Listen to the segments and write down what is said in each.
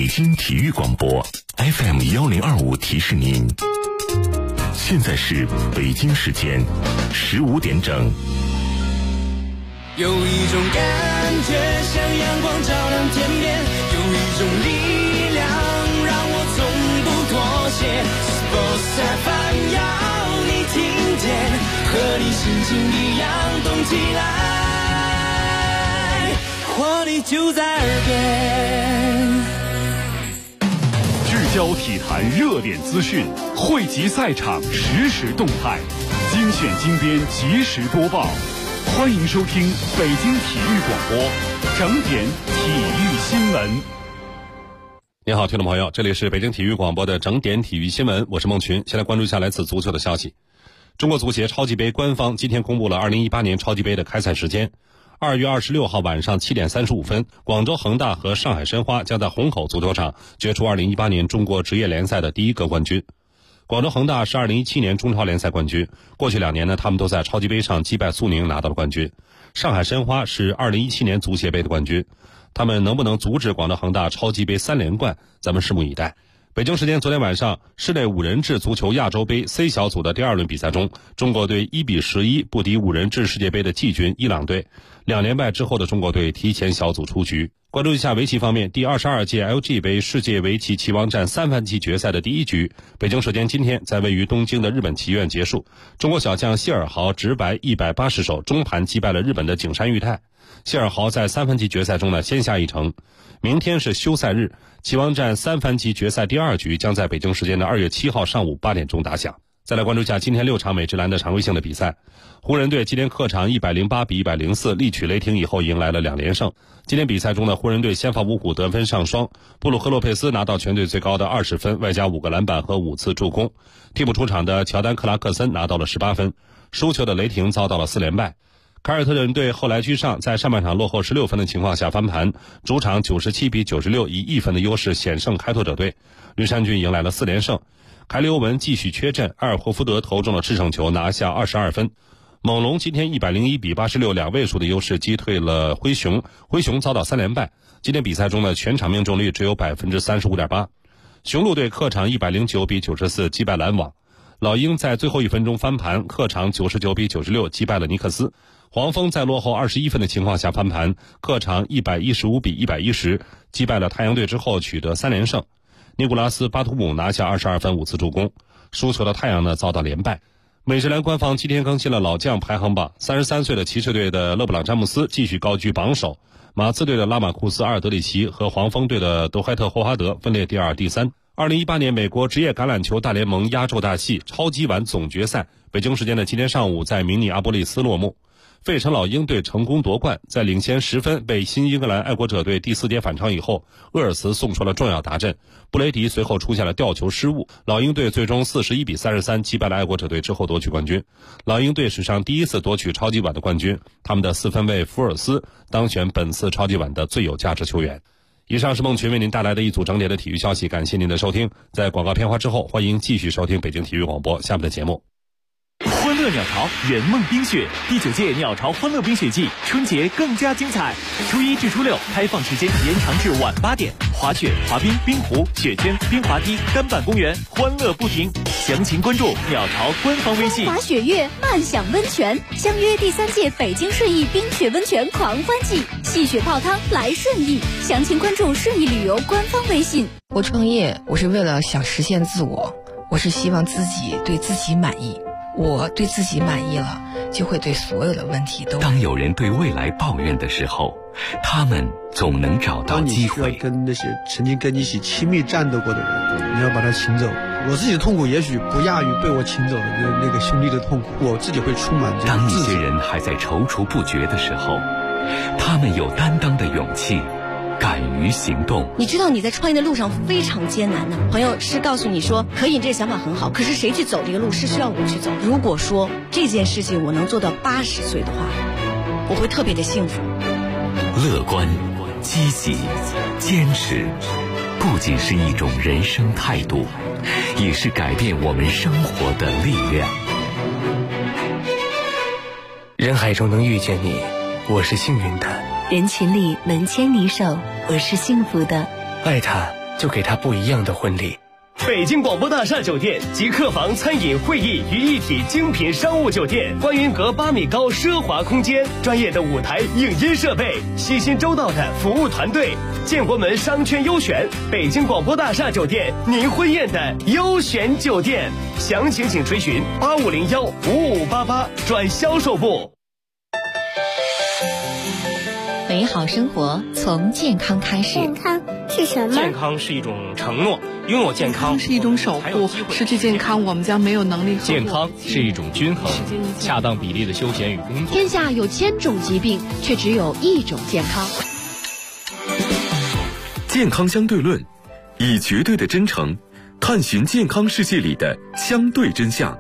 京体育广播 FM1025提示您，现在是北京时间15点整。 有一种感觉像阳光照亮天边，有一种力量让我从不妥协。Sports FM 要你听见，和你心情一样动起来，活力就在耳边。 聚焦体坛热点资讯，汇集赛场实时动态，精选精编及时播报。欢迎收听北京体育广播整点体育新闻。 你好，听众朋友，这里是北京体育广播的整点体育新闻，我是孟群。先来关注一下来自足球的消息。中国足协超级杯官方今天公布了2018年超级杯的开赛时间。2月26号晚上7点35分，广州恒大和上海申花将在虹口足球场决出2018年中国职业联赛的第一个冠军。广州恒大是2017年中超联赛冠军，过去2年呢，他们都在超级杯上击败苏宁拿到了冠军。上海申花是2017年足协杯的冠军，他们能不能阻止广州恒大超级杯3连冠，咱们拭目以待。北京时间昨天晚上，室内5人制足球亚洲杯 C 小组的第2轮比赛中，中国队1比11不敌5人制世界杯的季军伊朗队，2连败之后的中国队提前小组出局。关注一下围棋方面，第22届 LG 杯世界围棋棋王战三番棋决赛的第一局，北京时间今天在位于东京的日本棋院结束。中国小将谢尔豪直白180手中盘击败了日本的景山裕太。谢尔豪在三番棋决赛中呢先下一城。明天是休赛日，棋王战三番棋决赛第2局将在北京时间的2月7号上午8点钟打响。再来关注一下今天6场美职篮的常规性的比赛。湖人队今天客场108比104力取雷霆以后迎来了2连胜。今天比赛中呢，湖人队先发五虎得分上双，布鲁克洛佩斯拿到全队最高的20分，外加5个篮板和5次助攻。替补出场的乔丹克拉克森拿到了18分。输球的雷霆遭到了4连败。凯尔特人队后来居上，在上半场落后16分的情况下翻盘，主场97比96以1分的优势险胜开拓者队。绿衫军迎来了4连胜。凯利欧文继续缺阵，埃尔霍福德投中了制胜球，拿下22分。猛龙今天101比86两位数的优势击退了灰熊，灰熊遭到3连败。今天比赛中的全场命中率只有 35.8%。雄鹿队客场109比94击败篮网。老鹰在最后1分钟翻盘，客场99比96击败了尼克斯。黄蜂在落后21分的情况下翻盘，客场115比110击败了太阳队之后取得3连胜。尼古拉斯巴图姆拿下22分5次助攻。输球的太阳呢遭到连败。美职篮官方今天更新了老将排行榜，33岁的骑士队的勒布朗詹姆斯继续高居榜首，马刺队的拉马库斯阿尔德里奇和黄蜂队的德怀特霍华德分列第2、第3。2018年美国职业橄榄球大联盟压轴大戏超级碗总决赛，北京时间的今天上午在明尼阿波利斯落幕。费城老鹰队成功夺冠，在领先10分被新英格兰爱国者队第4节反超以后，厄尔茨送出了重要达阵，布雷迪随后出现了吊球失误，老鹰队最终41比33击败了爱国者队之后夺取冠军。老鹰队史上第一次夺取超级碗的冠军，他们的4分卫福尔斯当选本次超级碗的最有价值球员。以上是孟群为您带来的一组整点的体育消息，感谢您的收听。在广告片花之后，欢迎继续收听北京体育广播下面的节目。 欢乐鸟巢圆梦冰雪第9届鸟巢欢乐冰雪季，春节更加精彩。初1至初6开放时间延长至晚8点，滑雪、滑冰、冰壶、雪圈、冰滑梯、单板公园，欢乐不停。详情关注鸟巢官方微信。 华雪月慢享温泉，相约第3届北京顺义冰雪温泉狂欢季，戏雪泡汤来顺义。详情关注顺义旅游官方微信。 我创业，我是为了想实现自我，我是希望自己对自己满意。我对自己满意了，就会对所有的问题都。 当有人对未来抱怨的时候，他们总能找到机会。 当你需要跟那些曾经跟你一起亲密战斗过的人，你要把他请走。我自己的痛苦也许不亚于被我请走的那个兄弟的痛苦，我自己会充满这当一些人还在踌躇不决的时候，他们有担当的勇气，敢于行动。 你知道你在创业的路上非常艰难的，朋友是告诉你说可以，这个想法很好，可是谁去走这个路是需要我去走。如果说这件事情我能做到80岁的话，我会特别的幸福。 乐观、积极、坚持，不仅是一种人生态度，也是改变我们生活的力量。 人海中能遇见你，我是幸运的。 人群里能牵你手，我是幸福的。 爱他， 就给他不一样的婚礼。 北京广播大厦酒店集客房、餐饮、会议于一体精品商务酒店，观云阁8米高奢华空间，专业的舞台影音设备，细心周到的服务团队，建国门商圈优选，北京广播大厦酒店，您婚宴的优选酒店。详情请垂询85015588转销售部。 美好生活从健康开始。 健康是什么？ 健康是一种承诺，拥有健康是一种守护，失去健康我们将没有能力。 健康是一种均衡，恰当比例的休闲与工作。 天下有1000种疾病，却只有一种健康。 健康相对论，以绝对的真诚探寻健康世界里的相对真相。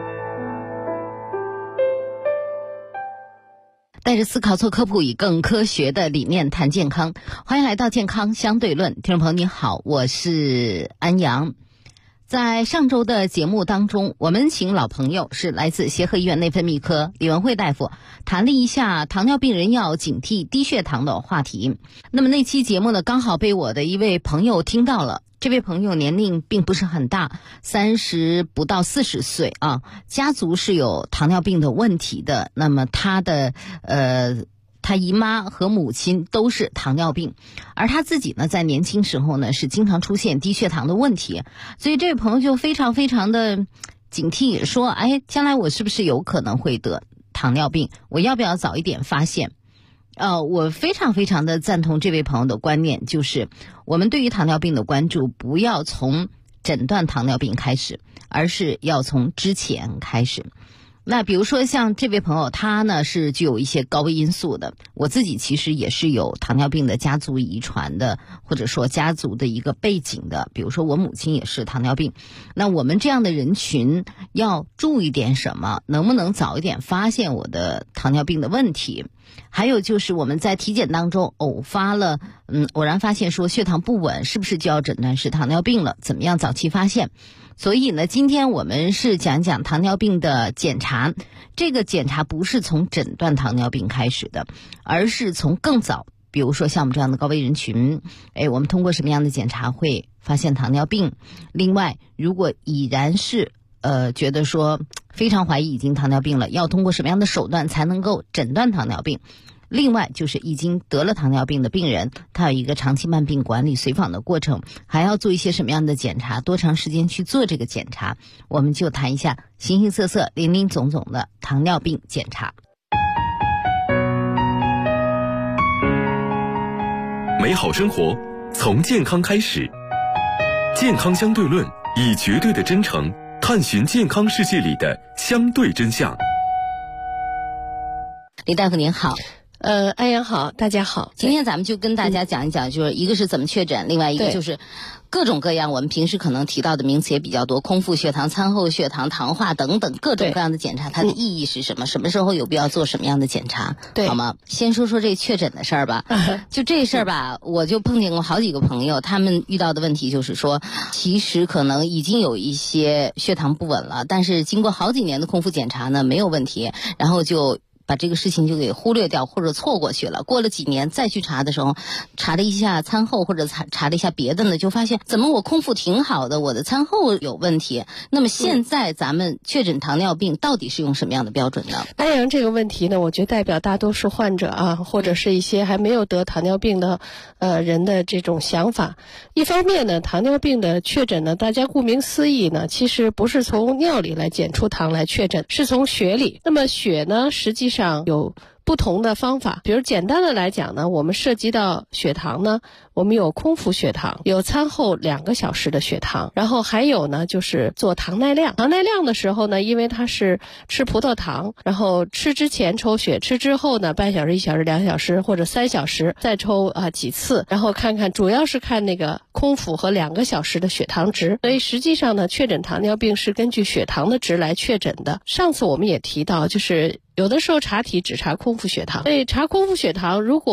带着思考做科普，以更科学的理念谈健康。欢迎来到健康相对论，听众朋友你好，我是安阳。在上周的节目当中，我们请老朋友是来自协和医院内分泌科李文慧大夫谈了一下糖尿病人要警惕低血糖的话题。那么那期节目呢，刚好被我的一位朋友听到了。这位朋友年龄并不是很大，30不到40岁啊，家族是有糖尿病的问题的。那么他姨妈和母亲都是糖尿病，而他自己呢，在年轻时候呢是经常出现低血糖的问题，所以这位朋友就非常非常的警惕，说：“哎，将来我是不是有可能会得糖尿病？我要不要早一点发现？”我非常非常的赞同这位朋友的观念，就是我们对于糖尿病的关注不要从诊断糖尿病开始，而是要从之前开始。那比如说像这位朋友，他呢是具有一些高危因素的，我自己其实也是有糖尿病的家族遗传的，或者说家族的一个背景的，比如说我母亲也是糖尿病。那我们这样的人群要注意点什么？能不能早一点发现我的糖尿病的问题？还有就是我们在体检当中偶然发现说血糖不稳，是不是就要诊断是糖尿病了？怎么样早期发现？所以呢，今天我们是讲讲糖尿病的检查。这个检查不是从诊断糖尿病开始的，而是从更早，比如说像我们这样的高危人群，我们通过什么样的检查会发现糖尿病？另外，如果已然是觉得说非常怀疑已经糖尿病了，要通过什么样的手段才能够诊断糖尿病？另外就是已经得了糖尿病的病人，他有一个长期慢病管理随访的过程，还要做一些什么样的检查，多长时间去做这个检查，我们就谈一下形形色色林林总总的糖尿病检查。 美好生活从健康开始，健康相对论，以绝对的真诚探寻健康世界里的相对真相。 李大夫您好。 安阳好，大家好。 今天咱们就跟大家讲一讲，就是一个是怎么确诊，另外一个就是各种各样我们平时可能提到的名词也比较多，空腹血糖、餐后血糖、糖化等等各种各样的检查，它的意义是什么？什么时候有必要做什么样的检查？好吗？先说说这确诊的事儿吧。就这事儿吧，我就碰见过好几个朋友，他们遇到的问题就是说，其实可能已经有一些血糖不稳了，但是经过好几年的空腹检查呢，没有问题，然后就把这个事情就给忽略掉或者错过去了。过了几年再去查的时候，查了一下餐后或者查了一下别的呢，就发现怎么我空腹挺好的，我的餐后有问题。那么现在咱们确诊糖尿病到底是用什么样的标准呢？ 安阳这个问题呢，我觉得代表大多数患者啊，或者是一些还没有得糖尿病的人的这种想法。一方面呢，糖尿病的确诊呢，大家顾名思义呢，其实不是从尿里来检出糖来确诊，是从血里。那么血呢，实际上有不同的方法，比如简单的来讲呢，我们涉及到血糖呢，我们有空腹血糖，有餐后2个小时的血糖，然后还有呢就是做糖耐量。糖耐量的时候呢，因为它是吃葡萄糖，然后吃之前抽血，吃之后呢半小时、1小时、2小时或者3小时再抽几次，然后看看主要是看那个空腹和2个小时的血糖值。所以实际上呢，确诊糖尿病是根据血糖的值来确诊的。上次我们也提到，就是有的时候查体只查空腹血糖，所以查空腹血糖，如果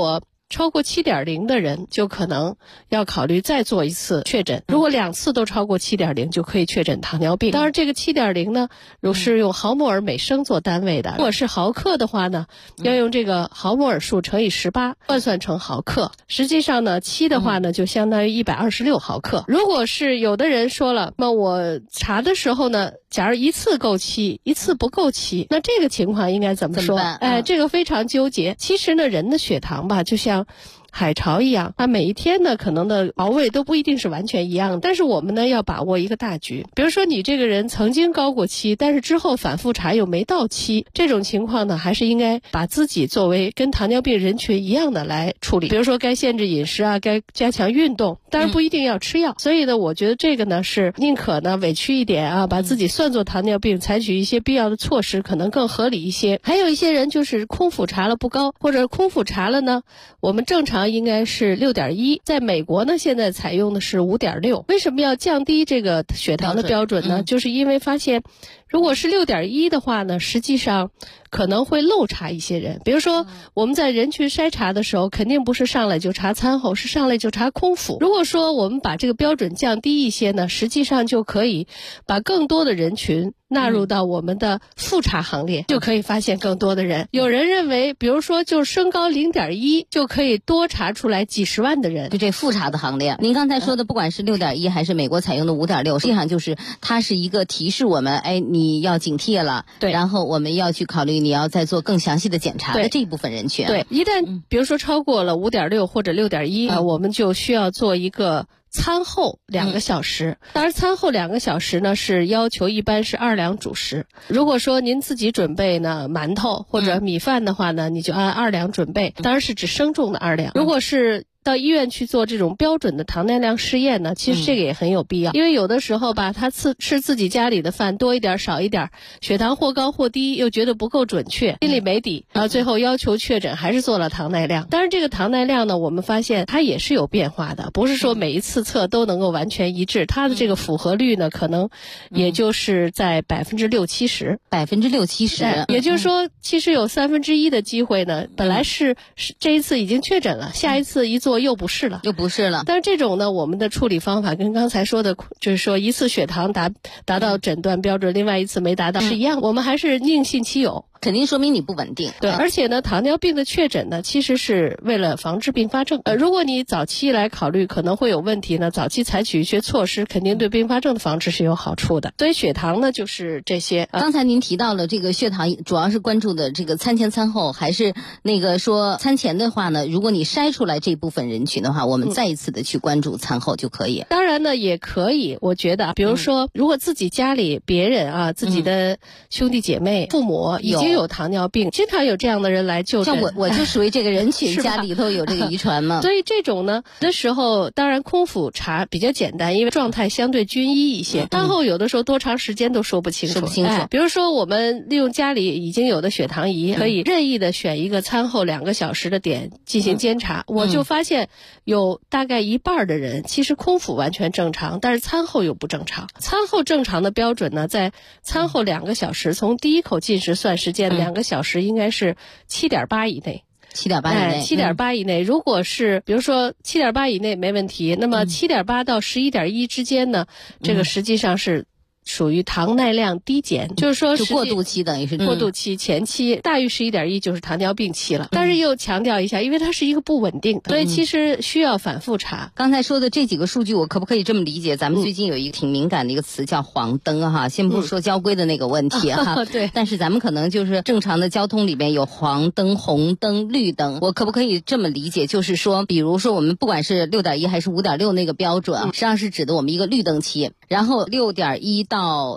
超过7.0的人就可能要考虑再做一次确诊。如果2次都超过7.0，就可以确诊糖尿病。当然这个7.0呢，如果是用毫摩尔每升做单位的，如果是毫克的话呢，要用这个毫摩尔数乘以18换算成毫克。实际上呢，7的话呢就相当于126毫克。如果是有的人说了，那我查的时候呢，假如1次够7，一次不够7，那这个情况应该怎么说？这个非常纠结。其实呢，人的血糖吧，就像海潮一样，它每一天呢可能的熬位都不一定是完全一样的，但是我们呢要把握一个大局。比如说你这个人曾经高过7，但是之后反复查又没到7，这种情况呢还是应该把自己作为跟糖尿病人群一样的来处理。比如说该限制饮食啊，该加强运动，当然不一定要吃药。所以呢，我觉得这个呢是宁可呢委屈一点啊，把自己算作糖尿病，采取一些必要的措施，可能更合理一些。还有一些人就是空腹查了不高，或者空腹查了呢，我们正常应该是6.1，在美国呢现在采用的是5.6。为什么要降低这个血糖的标准呢？就是因为发现如果是6.1的话呢，实际上可能会漏查一些人。比如说我们在人群筛查的时候，肯定不是上来就查餐后，是上来就查空腹。如果说我们把这个标准降低一些呢，实际上就可以把更多的人群纳入到我们的复查行列，就可以发现更多的人。有人认为，比如说就身高0.1就可以多查出来几十万的人， 就这复查的行列。您刚才说的，不管是6.1还是美国采用的5.6，实际上就是它是一个提示我们，你要警惕了，对，然后我们要去考虑你要再做更详细的检查的这一部分人群。 对，一旦比如说超过了5.6或者6.1，我们就需要做一个餐后2个小时。当然餐后2个小时呢是要求一般是2两主食。如果说您自己准备呢馒头或者米饭的话呢，你就按2两准备，当然是指生重的2两。如果是到医院去做这种标准的糖耐量试验呢，其实这个也很有必要。因为有的时候吧，他吃自己家里的饭多一点少一点，血糖或高或低，又觉得不够准确，心里没底，然后最后要求确诊还是做了糖耐量。当然这个糖耐量呢，我们发现它也是有变化的，不是说每一次测都能够完全一致，它的这个符合率呢可能也就是在60-70%。 60-70%， 也就是说其实有1/3的机会呢，本来是这一次已经确诊了，下一次一做又不是了。但是这种呢，我们的处理方法跟刚才说的，就是说一次血糖达到诊断标准，另外一次没达到是一样，我们还是宁信其有。 肯定说明你不稳定。 对，而且呢，糖尿病的确诊呢，其实是为了防治并发症。如果你早期来考虑可能会有问题呢，早期采取一些措施，肯定对并发症的防治是有好处的。所以血糖呢，就是这些。 刚才您提到了这个血糖，主要是关注的这个餐前餐后，还是那个说餐前的话呢？如果你筛出来这部分人群的话，我们再一次的去关注餐后就可以。 当然呢，也可以，我觉得，比如说，如果自己家里别人啊，自己的兄弟姐妹、父母已经有糖尿病，经常有这样的人来就诊。 像我就属于这个人群，家里头有这个遗传嘛。 所以这种呢的时候，当然空腹查比较简单，因为状态相对均一一些。餐后有的时候多长时间都说不清楚。比如说我们利用家里已经有的血糖仪，可以任意的选一个餐后2个小时的点进行监察。我就发现有大概一半的人其实空腹完全正常，但是餐后又不正常。餐后正常的标准呢，在餐后2个小时，从第一口进食算时间，2个小时应该是7.8以内。7.8以内。如果是比如说7.8以内没问题，那么7.8到11.1之间呢，这个实际上是属于糖耐量低减，就是说是过渡期，等于是过渡期前期大于11.1就是糖尿病期了。但是又强调一下，因为它是一个不稳定的，所以其实需要反复查。 刚才说的这几个数据，我可不可以这么理解？咱们最近有一个挺敏感的一个词叫黄灯哈，先不说交规的那个问题哈， 对。 但是咱们可能就是正常的交通里面有黄灯、红灯、绿灯，我可不可以这么理解？就是说，比如说我们不管是6.1还是5.6那个标准，实际上是指的我们一个绿灯期，然后6.1到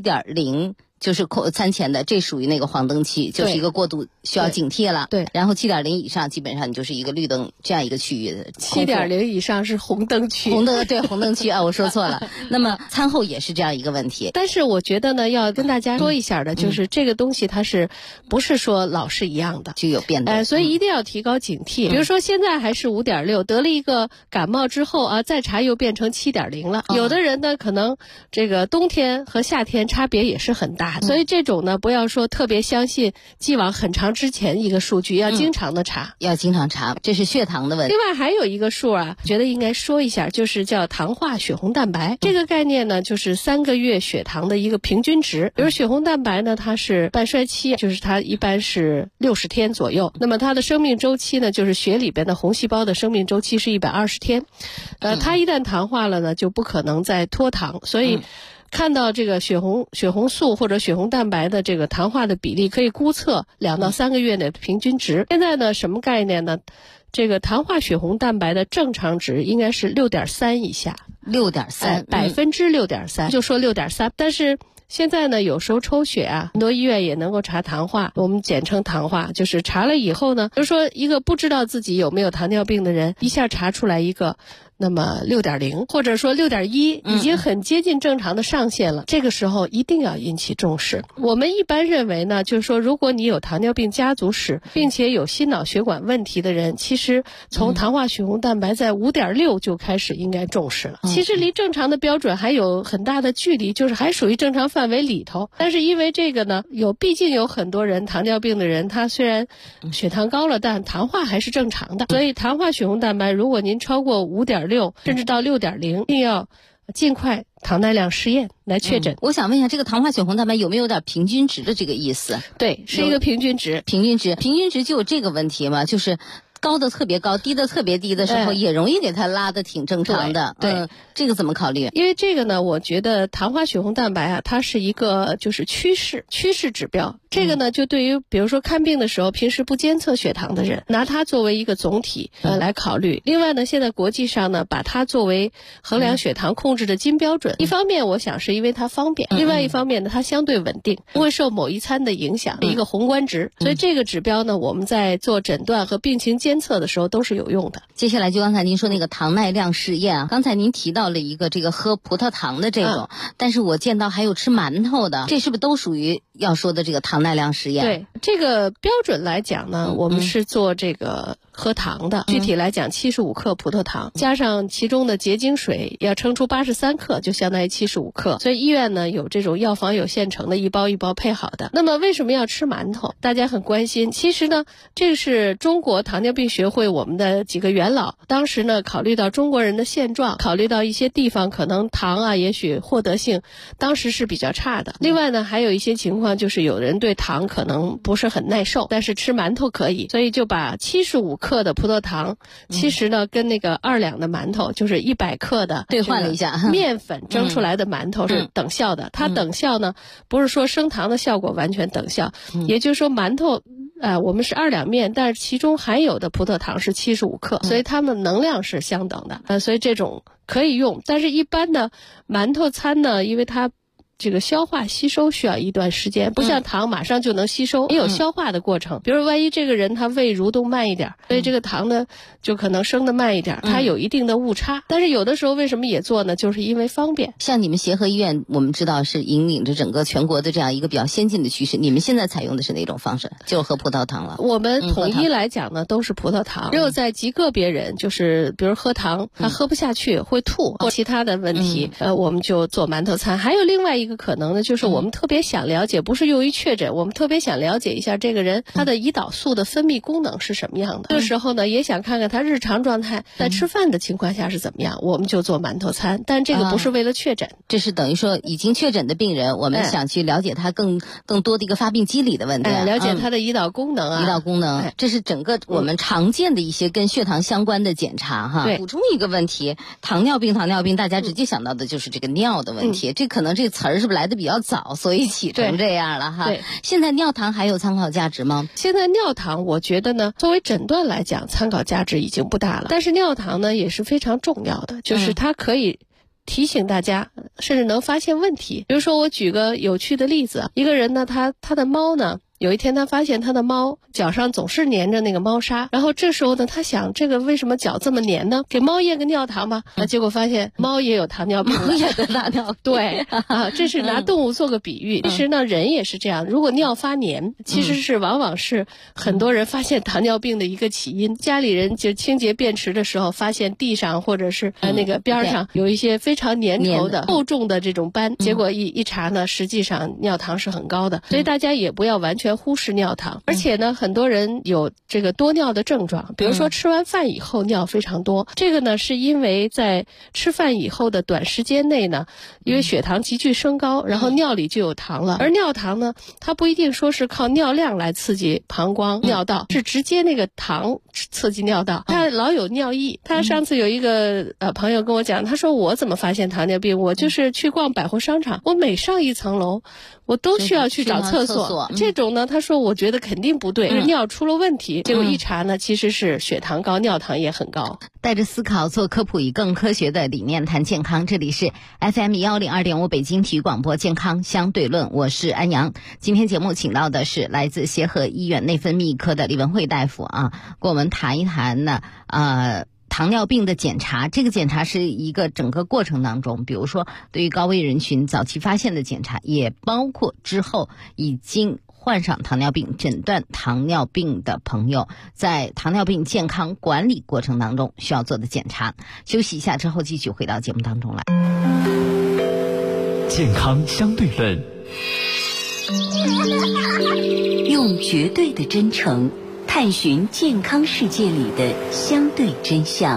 7.0就是餐前的，这属于那个黄灯期，就是一个过渡需要警惕了。 对， 然后7.0以上基本上你就是一个绿灯这样一个区域的。 7.0以上是红灯区。 红灯区啊，我说错了。那么餐后也是这样一个问题。 但是我觉得呢，要跟大家说一下的，就是这个东西它是不是说老是一样的， 就有变动。 所以一定要提高警惕。比如说现在还是5.6，得了一个感冒之后啊，再查又变成7.0了。有的人呢，可能这个冬天和夏天差别也是很大查。所以这种呢，不要说特别相信既往很长之前一个数据，要经常的查， 要经常查，这是血糖的问题。 另外还有一个数啊，觉得应该说一下，就是叫糖化血红蛋白。这个概念呢，就是3个月血糖的一个平均值。比如血红蛋白呢，它是半衰期，就是它一般是60天左右。那么它的生命周期呢，就是血里边的红细胞的生命周期是120天。它一旦糖化了呢，就不可能再脱糖，所以看到这个血红素或者血红蛋白的这个糖化的比例，可以估测2到3个月的平均值。现在呢，什么概念呢？这个糖化血红蛋白的正常值应该是6.3以下，6.3%， 6.3%，就说6.3%。但是现在呢，有时候抽血啊，很多医院也能够查糖化，我们简称糖化，就是查了以后呢，就是说一个不知道自己有没有糖尿病的人，一下查出来一个那么6.0或者说6.1，已经很接近正常的上限了。这个时候一定要引起重视。我们一般认为呢，就是说如果你有糖尿病家族史，并且有心脑血管问题的人，其实从糖化血红蛋白在5.6就开始应该重视了。其实离正常的标准还有很大的距离，就是还属于正常范围里头。但是因为这个呢，毕竟有很多人糖尿病的人，他虽然血糖高了，但糖化还是正常的。所以糖化血红蛋白如果您超过5.6甚至到6.0，一定要尽快糖耐量试验来确诊。 我想问一下，这个糖化血红蛋白有没有点平均值的这个意思？ 对，是一个平均值。 平均值就有这个问题吗？就是高的特别高，低的特别低的时候，也容易给它拉得挺正常的。 对， 这个怎么考虑？ 因为这个呢，我觉得糖化血红蛋白啊，它是一个就是趋势指标。这个呢，就对于比如说看病的时候，平时不监测血糖的人，拿它作为一个总体来考虑。另外呢，现在国际上呢，把它作为衡量血糖控制的金标准。一方面，我想是因为它方便；另外一方面呢，它相对稳定，不会受某一餐的影响，一个宏观值。所以这个指标呢，我们在做诊断和病情监测的时候都是有用的。 接下来就刚才您说那个糖耐量试验啊，刚才您提到了一个这个喝葡萄糖的这种，但是我见到还有吃馒头的，这是不是都属于要说的这个糖耐量试验？ 对，这个标准来讲呢，我们是做这个喝糖的，具体来讲75克葡萄糖加上其中的结晶水要称出83克，就相当于75克。所以医院呢有这种药房有现成的，一包一包配好的。那么为什么要吃馒头？大家很关心。其实呢，这是中国糖尿病学会我们的几个元老，当时呢考虑到中国人的现状，考虑到一些地方可能糖啊也许获得性当时是比较差的。另外呢，还有一些情况就是有人对糖可能不是很耐受，但是吃馒头可以，所以就把75克的葡萄糖，其实呢跟那个2两的馒头，就是100克的兑换了一下， 面粉蒸出来的馒头是等效的。它等效呢，不是说升糖的效果完全等效，也就是说馒头我们是2两面，但是其中含有的葡萄糖是75克，所以它们能量是相等的。所以这种可以用，但是一般的馒头餐呢，因为它这个消化吸收需要一段时间，不像糖马上就能吸收，也有消化的过程。比如万一这个人他胃蠕动慢一点，所以这个糖呢就可能升得慢一点，它有一定的误差。但是有的时候为什么也做呢？就是因为方便。 像你们协和医院，我们知道是引领着整个全国的这样一个比较先进的趋势。你们现在采用的是哪种方式？就是喝葡萄糖了。 我们统一来讲呢，都是葡萄糖。只有在极个别人，就是比如喝糖他喝不下去会吐或其他的问题，我们就做馒头餐。还有另外一个可能呢，就是我们特别想了解，不是用于确诊，我们特别想了解一下这个人他的胰岛素的分泌功能是什么样的。这个时候呢，也想看看他日常状态在吃饭的情况下是怎么样，我们就做馒头餐。但这个不是为了确诊， 这是等于说已经确诊的病人，我们想去了解他更多的一个发病机理的问题， 了解他的胰岛功能啊， 胰岛功能，这是整个我们常见的一些跟血糖相关的检查哈。补充一个问题，糖尿病大家直接想到的就是这个尿的问题，这可能这词儿是不是来的比较早，所以起成这样了哈。 对， 现在尿糖还有参考价值吗？ 现在尿糖我觉得呢，作为诊断来讲，参考价值已经不大了。但是尿糖呢也是非常重要的，就是它可以提醒大家，甚至能发现问题。比如说我举个有趣的例子，一个人呢他的猫呢有一天他发现他的猫脚上总是粘着那个猫砂，然后这时候呢，他想这个为什么脚这么粘呢？给猫验个尿糖吧。结果发现猫也有糖尿病， 也得糖尿病。 对啊，这是拿动物做个比喻。其实呢，人也是这样，如果尿发黏，其实是往往是很多人发现糖尿病的一个起因。家里人就清洁便池的时候，发现地上或者是那个边上有一些非常粘稠的厚重的这种斑，结果一查呢，实际上尿糖是很高的。所以大家也不要完全忽视尿糖。而且呢，很多人有这个多尿的症状，比如说吃完饭以后尿非常多，这个呢是因为在吃饭以后的短时间内呢，因为血糖急剧升高，然后尿里就有糖了。而尿糖呢，它不一定说是靠尿量来刺激膀胱尿道，是直接那个糖刺激尿道，它老有尿意。他上次有一个朋友跟我讲，他说我怎么发现糖尿病？我就是去逛百货商场，我每上一层楼我都需要去找厕所。这种呢，他说我觉得肯定不对，是尿出了问题。结果一查呢，其实是血糖高，尿糖也很高。 带着思考做科普，以更科学的理念谈健康。这里是 FM102.5 北京体育广播健康相对论，我是安阳。今天节目请到的是来自协和医院内分泌科的李文慧大夫啊，跟我们谈一谈呢糖尿病的检查。这个检查是一个整个过程当中，比如说对于高危人群早期发现的检查，也包括之后已经患上糖尿病、诊断糖尿病的朋友在糖尿病健康管理过程当中需要做的检查。休息一下之后继续回到节目当中来。 健康相对论， 用绝对的真诚探寻健康世界里的相对真相。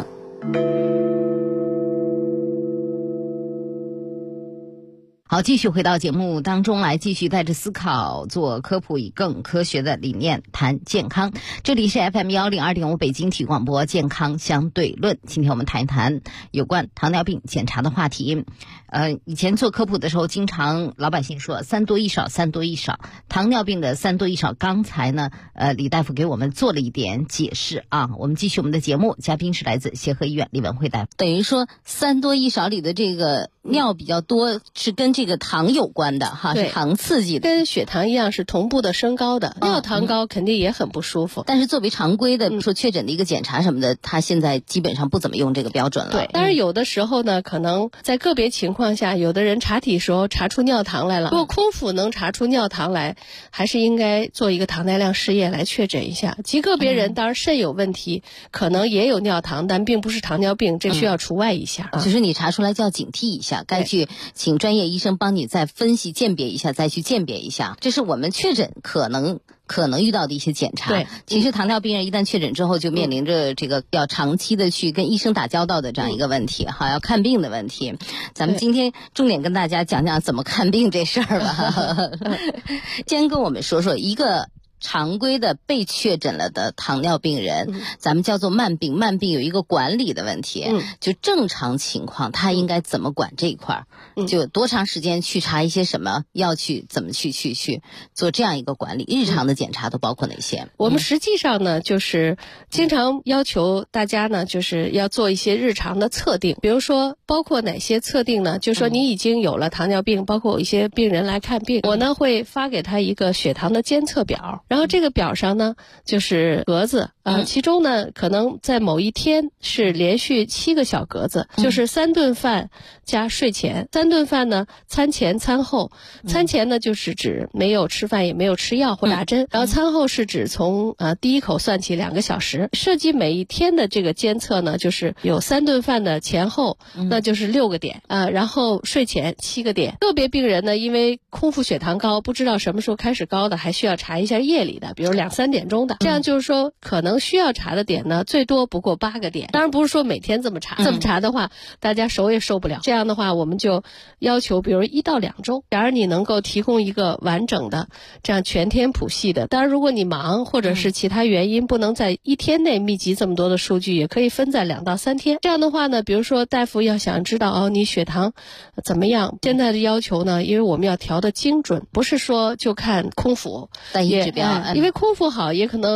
好，继续回到节目当中来，继续带着思考做科普，以更科学的理念谈健康。这里是 FM102.5 北京体育广播健康相对论。今天我们谈一谈有关糖尿病检查的话题。以前做科普的时候，经常老百姓说三多一少，三多一少。糖尿病的三多一少，刚才呢，李大夫给我们做了一点解释啊。我们继续我们的节目，嘉宾是来自协和医院李文慧大夫。等于说三多一少里的这个尿比较多，是跟这个糖有关的哈，是糖刺激的， 跟血糖一样是同步的升高的。尿糖高肯定也很不舒服。 但是作为常规的，比如说确诊的一个检查什么的，他现在基本上不怎么用这个标准了。 对，当然有的时候呢，可能在个别情况下，有的人查体时候查出尿糖来了。如果空腹能查出尿糖来，还是应该做一个糖耐量试验来确诊一下。极个别人当然肾有问题，可能也有尿糖，但并不是糖尿病，这需要除外一下。 就是你查出来就要警惕一下，该去请专业医生帮你再分析鉴别一下，再去鉴别一下。这是我们确诊可能遇到的一些检查。 对， 其实糖尿病人一旦确诊之后，就面临着这个要长期的去跟医生打交道的这样一个问题，哈，要看病的问题。咱们今天重点跟大家讲讲怎么看病这事儿吧。先跟我们说说一个常规的被确诊了的糖尿病人，咱们叫做慢病。慢病有一个管理的问题，就正常情况他应该怎么管这一块，就多长时间去查一些什么，要去怎么去做这样一个管理。日常的检查都包括哪些？ 我们实际上呢，就是经常要求大家呢，就是要做一些日常的测定。比如说包括哪些测定呢？就是说你已经有了糖尿病，包括有一些病人来看病，我呢会发给他一个血糖的监测表，然后这个表上呢就是格子其中呢可能在某一天是连续7个小格子，就是3顿饭加睡前。3顿饭呢餐前餐后，餐前呢就是指没有吃饭也没有吃药或打针，然后餐后是指从第一口算起2个小时。设计每一天的这个监测呢，就是有3顿饭的前后，那就是6个点然后睡前7个点。个别病人呢因为空腹血糖高，不知道什么时候开始高的，还需要查一下夜里的，比如2、3点钟的。这样就是说可能需要查的点呢最多不过8个点。当然不是说每天这么查，这么查的话大家手也受不了。这样的话我们就要求比如1到2周，假如你能够提供一个完整的这样全天谱系的。当然如果你忙或者是其他原因不能在1天内密集这么多的数据，也可以分在2到3天。这样的话呢，比如说大夫要想知道你血糖怎么样，现在的要求呢，因为我们要调的精准，不是说就看空腹单一指标， 因为空腹好也可能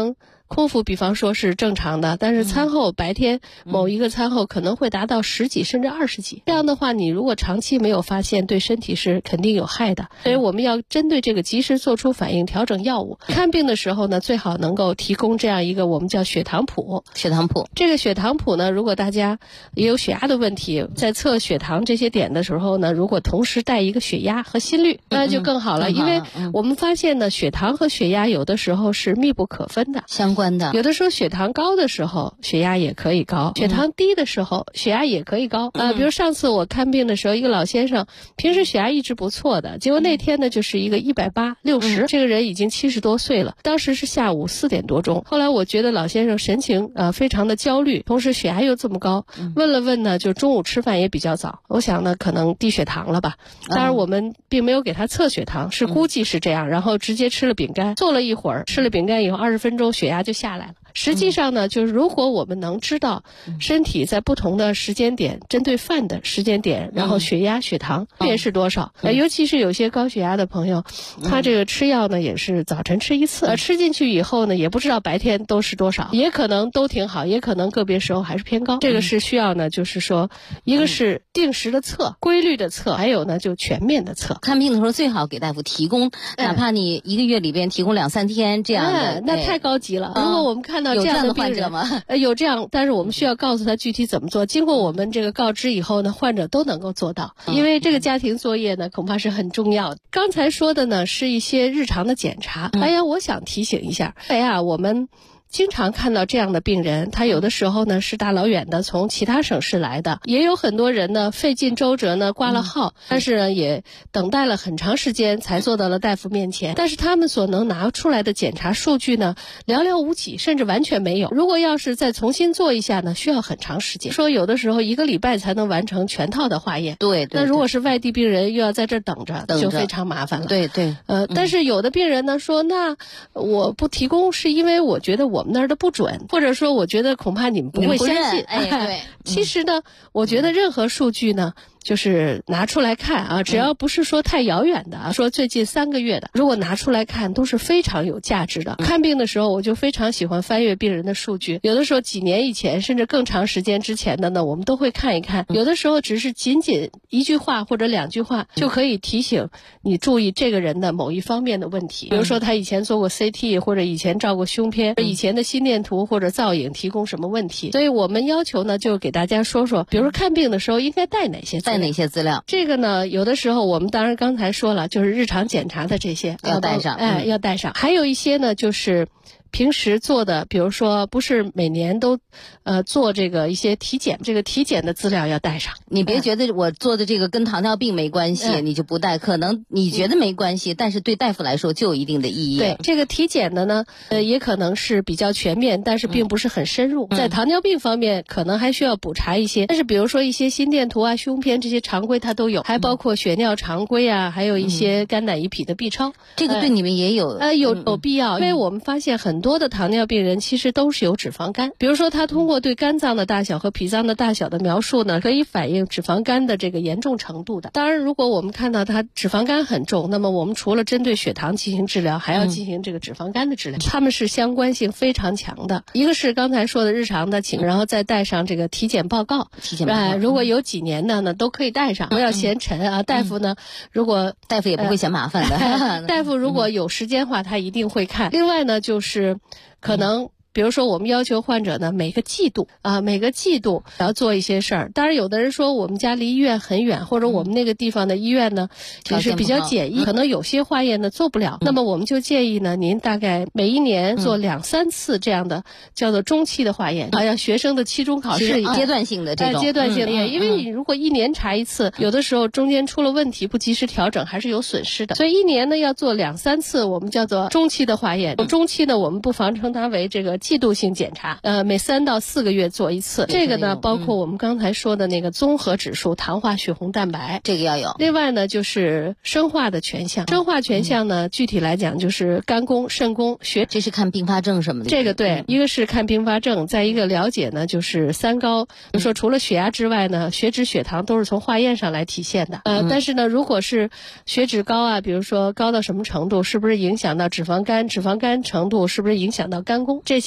空腹比方说是正常的，但是餐后白天某一个餐后可能会达到10几甚至20几，这样的话你如果长期没有发现，对身体是肯定有害的。所以我们要针对这个及时做出反应，调整药物。看病的时候呢，最好能够提供这样一个我们叫血糖谱。这个血糖谱呢，如果大家也有血压的问题，在测血糖这些点的时候呢，如果同时带一个血压和心率，那就更好了。因为我们发现呢，血糖和血压有的时候是密不可分的， 相关的。 有的时候血糖高的时候，血压也可以高；血糖低的时候，血压也可以高。比如上次我看病的时候，一个老先生平时血压一直不错的，结果那天呢就是一个180、60，这个人已经70多岁了，当时是下午4点多钟。后来我觉得老先生神情非常的焦虑，同时血压又这么高，问了问呢，就中午吃饭也比较早，我想呢可能低血糖了吧。当然我们并没有给他测血糖，是估计是这样，然后直接吃了饼干，坐了一会儿，吃了饼干以后20分钟血压就下来了。实际上呢，就是如果我们能知道身体在不同的时间点，针对饭的时间点，然后血压、血糖分别是多少，尤其是有些高血压的朋友，他这个吃药呢也是早晨吃一次，吃进去以后呢，也不知道白天都是多少，也可能都挺好，也可能个别时候还是偏高。这个是需要呢，就是说，一个是定时的测，规律的测，还有呢就全面的测。 看病的时候最好给大夫提供，哪怕你1个月里边提供2、3天这样的， 那太高级了。如果我们看到这样的病人吗？ 有这样，但是我们需要告诉他具体怎么做。经过我们这个告知以后呢，患者都能够做到，因为这个家庭作业呢，恐怕是很重要的。刚才说的呢，是一些日常的检查。我想提醒一下，我们经常看到这样的病人，他有的时候呢是大老远的从其他省市来的，也有很多人呢费尽周折呢挂了号，但是呢也等待了很长时间才坐到了大夫面前，但是他们所能拿出来的检查数据呢寥寥无几，甚至完全没有。如果要是再重新做一下呢，需要很长时间，说有的时候1个礼拜才能完成全套的化验。 对， 那如果是外地病人又要在这儿等着，就非常麻烦了。 对， 但是有的病人呢说，那我不提供是因为我觉得我们那儿的不准，或者说我觉得恐怕你们不会相信。 对， 其实呢，我觉得任何数据呢，就是拿出来看啊，只要不是说太遥远的，说最近3个月的，如果拿出来看都是非常有价值的。看病的时候我就非常喜欢翻阅病人的数据，有的时候几年以前甚至更长时间之前的呢，我们都会看一看，有的时候只是仅仅1句话或者2句话就可以提醒你注意这个人的某一方面的问题，比如说他以前做过 CT， 或者以前照过胸片，以前的心电图或者造影提供什么问题。所以我们要求呢，就给大家说说，比如说看病的时候应该带哪些资料。这个呢，有的时候我们当然刚才说了，就是日常检查的这些要带上， 要带上。还有一些呢，就是平时做的，比如说不是每年都做这个一些体检，这个体检的资料要带上。 你别觉得我做的这个跟糖尿病没关系，你就不带，可能你觉得没关系，但是对大夫来说就有一定的意义。 对，这个体检的呢，也可能是比较全面，但是并不是很深入。在糖尿病方面可能还需要补查一些，但是比如说一些心电图啊、胸片这些常规它都有，还包括血尿常规啊，还有一些肝胆胰脾的 B 超。 这个对你们也有有必要，因为我们发现很多的糖尿病人其实都是有脂肪肝，比如说他通过对肝脏的大小和脾脏的大小的描述呢，可以反映脂肪肝的这个严重程度的。当然如果我们看到他脂肪肝很重，那么我们除了针对血糖进行治疗，还要进行这个脂肪肝的治疗，他们是相关性非常强的。一个是刚才说的日常的请，然后再带上这个体检报告，如果有几年的呢都可以带上，不要嫌沉啊。大夫呢，如果大夫也不会嫌麻烦的大夫如果有时间的话他一定会看。另外呢，就是可能比如说我们要求患者呢每个季度要做一些事儿。当然有的人说我们家离医院很远，或者我们那个地方的医院呢也是比较简易，可能有些化验呢做不了，那么我们就建议呢您大概每一年做2、3次这样的叫做中期的化验，好像学生的期中考试阶段性的这种阶段性的因为你如果1年查一次，有的时候中间出了问题不及时调整还是有损失的，所以1年呢要做2、3次我们叫做中期的化验。中期呢我们不妨称它为这个季度性检查，每3到4个月做一次。这个呢包括我们刚才说的那个综合指数糖化血红蛋白， 这个要有。 另外呢就是生化的全项，生化全项呢具体来讲就是肝功、肾功、血， 这是看并发症什么的。 这个对，一个是看并发症，再一个了解呢就是3高，比如说除了血压之外呢，血脂、血糖都是从化验上来体现的。但是呢如果是血脂高啊，比如说高到什么程度，是不是影响到脂肪肝，脂肪肝程度是不是影响到肝功，这些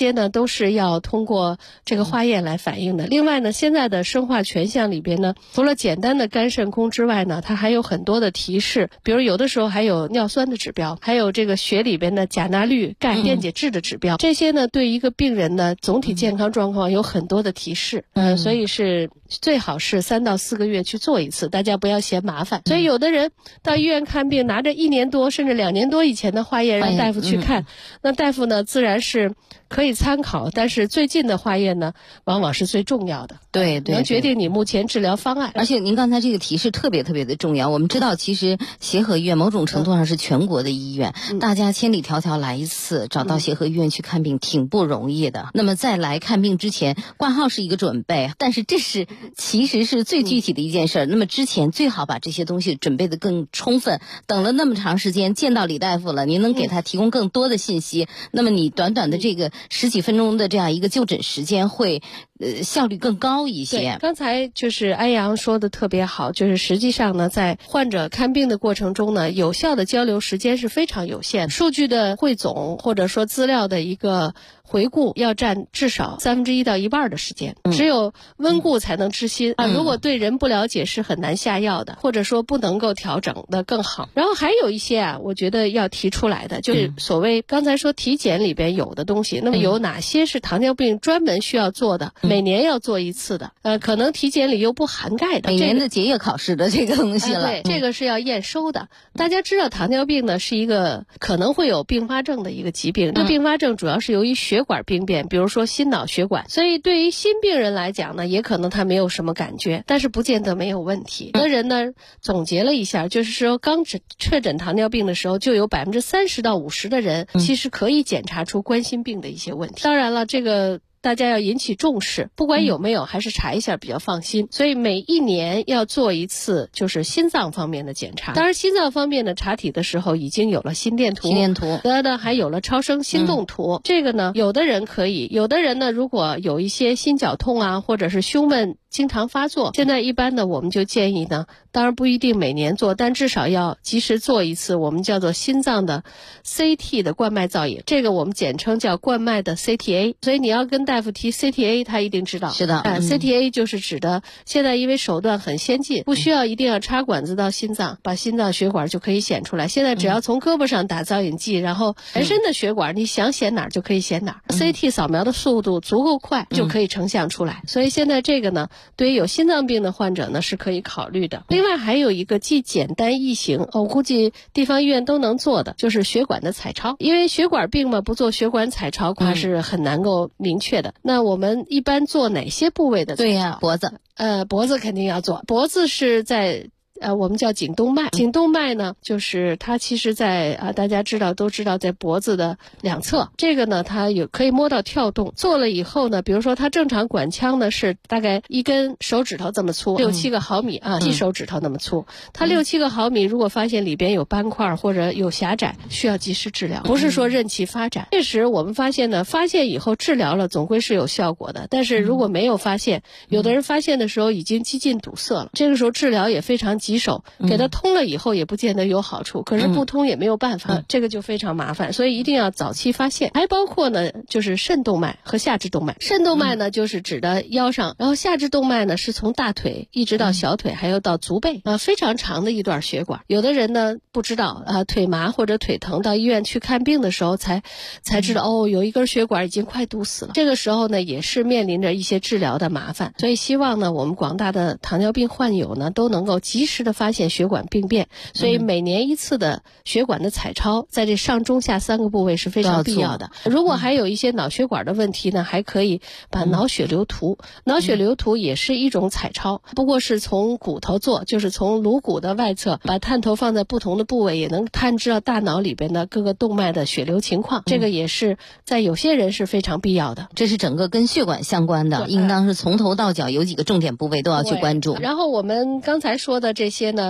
些呢都是要通过这个化验来反映的。另外呢，现在的生化全项里边呢，除了简单的肝肾功之外呢，它还有很多的提示，比如有的时候还有尿酸的指标，还有这个血里边的钾钠氯钙电解质的指标，这些呢对一个病人的总体健康状况有很多的提示。所以是最好是3到4个月去做一次，大家不要嫌麻烦。所以有的人到医院看病，拿着1年多甚至2年多以前的化验让大夫去看，那大夫呢自然是可以参考，但是最近的化验呢往往是最重要的， 对， 能决定你目前治疗方案。 而且您刚才这个提示特别的重要。我们知道其实协和医院某种程度上是全国的医院，大家千里迢迢来一次，找到协和医院去看病挺不容易的。那么在来看病之前，挂号是一个准备，但是这是其实是最具体的一件事。那么之前最好把这些东西准备得更充分，等了那么长时间见到李大夫了，您能给他提供更多的信息，那么你短短的这个10几分钟的这样一个就诊时间会效率更高一些。 对，刚才就是安阳说的特别好，就是实际上呢，在患者看病的过程中呢，有效的交流时间是非常有限，数据的汇总或者说资料的一个回顾要占至少1/3到1半的时间，只有温故才能知新啊！如果对人不了解是很难下药的，或者说不能够调整的更好。然后还有一些啊，我觉得要提出来的，就是所谓刚才说体检里边有的东西，那么有哪些是糖尿病专门需要做的，每年要做一次的，可能体检里又不涵盖的， 每年的结业考试的这个东西了。 对，这个是要验收的。大家知道糖尿病呢是一个可能会有并发症的一个疾病，这并发症主要是由于血管病变，比如说心脑血管，所以对于新病人来讲呢，也可能他没有什么感觉，但是不见得没有问题。有的人呢总结了一下，就是说刚确诊糖尿病的时候，就有30%到50%的人其实可以检查出冠心病的一些问题。当然了，这个大家要引起重视，不管有没有，还是查一下比较放心。所以每1年要做一次就是心脏方面的检查。当然心脏方面的查体的时候已经有了心电图，还有了超声心动图。这个呢有的人可以，有的人呢如果有一些心绞痛啊，或者是胸闷经常发作，现在一般的我们就建议呢，当然不一定每年做，但至少要及时做一次我们叫做心脏的 CT 的冠脉造影，这个我们简称叫冠脉的 CTA。 所以你要跟大夫提 CTA， 他一定知道。 是的 CTA 就是指的现在因为手段很先进，不需要一定要插管子到心脏，把心脏血管就可以显出来。现在只要从胳膊上打造影剂，然后全身的血管你想显哪儿就可以显哪儿。CT 扫描的速度足够快，就可以成像出来。所以现在这个呢，对于有心脏病的患者呢是可以考虑的。另外还有一个既简单易行，我估计地方医院都能做的，就是血管的彩超。因为血管病嘛，不做血管彩超它是很难够明确的。那我们一般做哪些部位的？ 对呀，脖子。 脖子肯定要做，脖子是在我们叫颈动脉。颈动脉呢，就是它其实在大家都知道在脖子的两侧。这个呢，它可以摸到跳动。做了以后呢，比如说它正常管腔呢是大概1根手指头这么粗，6、7个毫米啊，细手指头那么粗。它6、7个毫米，如果发现里边有斑块或者有狭窄，需要及时治疗，不是说任其发展。确实我们发现呢，发现以后治疗了总归是有效果的。但是如果没有发现，有的人发现的时候已经几近堵塞了，这个时候治疗也非常棘手，给它通了以后也不见得有好处，可是不通也没有办法，这个就非常麻烦。所以一定要早期发现。还包括呢就是肾动脉和下肢动脉。肾动脉呢就是指的腰上，然后下肢动脉呢是从大腿一直到小腿还有到足背非常长的一段血管。有的人呢不知道腿麻或者腿疼，到医院去看病的时候才知道有一根血管已经快堵死了。这个时候呢也是面临着一些治疗的麻烦。所以希望呢我们广大的糖尿病患友呢都能够及时的发现血管病变。所以每年1次的血管的彩超，在这上中下3个部位是非常必要的。如果还有一些脑血管的问题呢，还可以把脑血流图。脑血流图也是一种彩超，不过是从骨头做，就是从颅骨的外侧把探头放在不同的部位，也能探知到大脑里边的各个动脉的血流情况。这个也是在有些人是非常必要的。 这是整个跟血管相关的，应当是从头到脚有几个重点部位都要去关注。 然后我们刚才说的这些呢，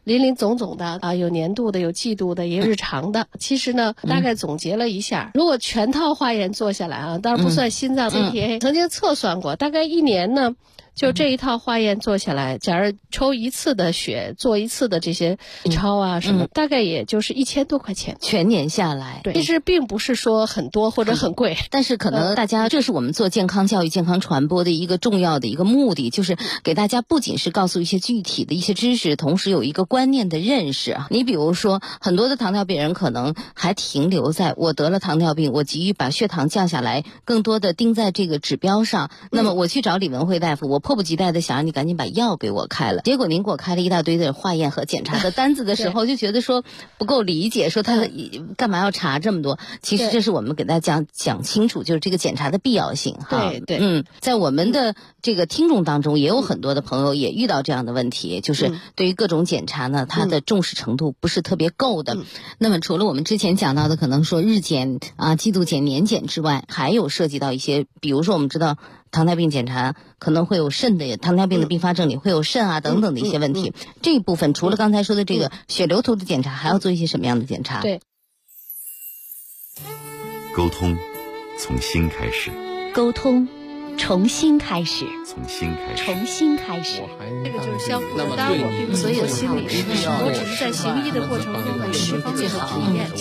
林林总总的啊，有年度的，有季度的，也有日常的。其实呢，大概总结了一下，如果全套化验做下来啊，当然不算心脏 CTA，曾经测算过，大概一年呢。就这一套化验做下来，假如抽一次的血，做一次的这些超啊什么，大概也就是1000多块钱， 全年下来。 对，其实并不是说很多或者很贵， 但是可能大家，这是我们做健康教育、健康传播的一个重要的一个目的，就是给大家不仅是告诉一些具体的一些知识，同时有一个观念的认识啊。你比如说，很多的糖尿病人可能还停留在我得了糖尿病，我急于把血糖降下来，更多的盯在这个指标上。那么我去找李文慧大夫，我迫不及待的想让你赶紧把药给我开了，结果您给我开了一大堆的化验和检查的单子的时候，就觉得说不够理解，说他干嘛要查这么多？其实这是我们给大家讲清楚，就是这个检查的必要性哈。 对， 在我们的这个听众当中，也有很多的朋友也遇到这样的问题，就是对于各种检查呢，它的重视程度不是特别够的。那么除了我们之前讲到的，可能说日检啊、季度检、年检之外，还有涉及到一些，比如说我们知道。糖尿病检查可能会有肾的，糖尿病的并发症里会有肾啊等等的一些问题。这一部分除了刚才说的这个血流图的检查，还要做一些什么样的检查？ 对， 沟通从心开始， 沟通重新开始， 从心开始， 重新开始。 这个就是相互的。当然，我并不是做心理师，我只是在行医的过程中呢，释放这个体验。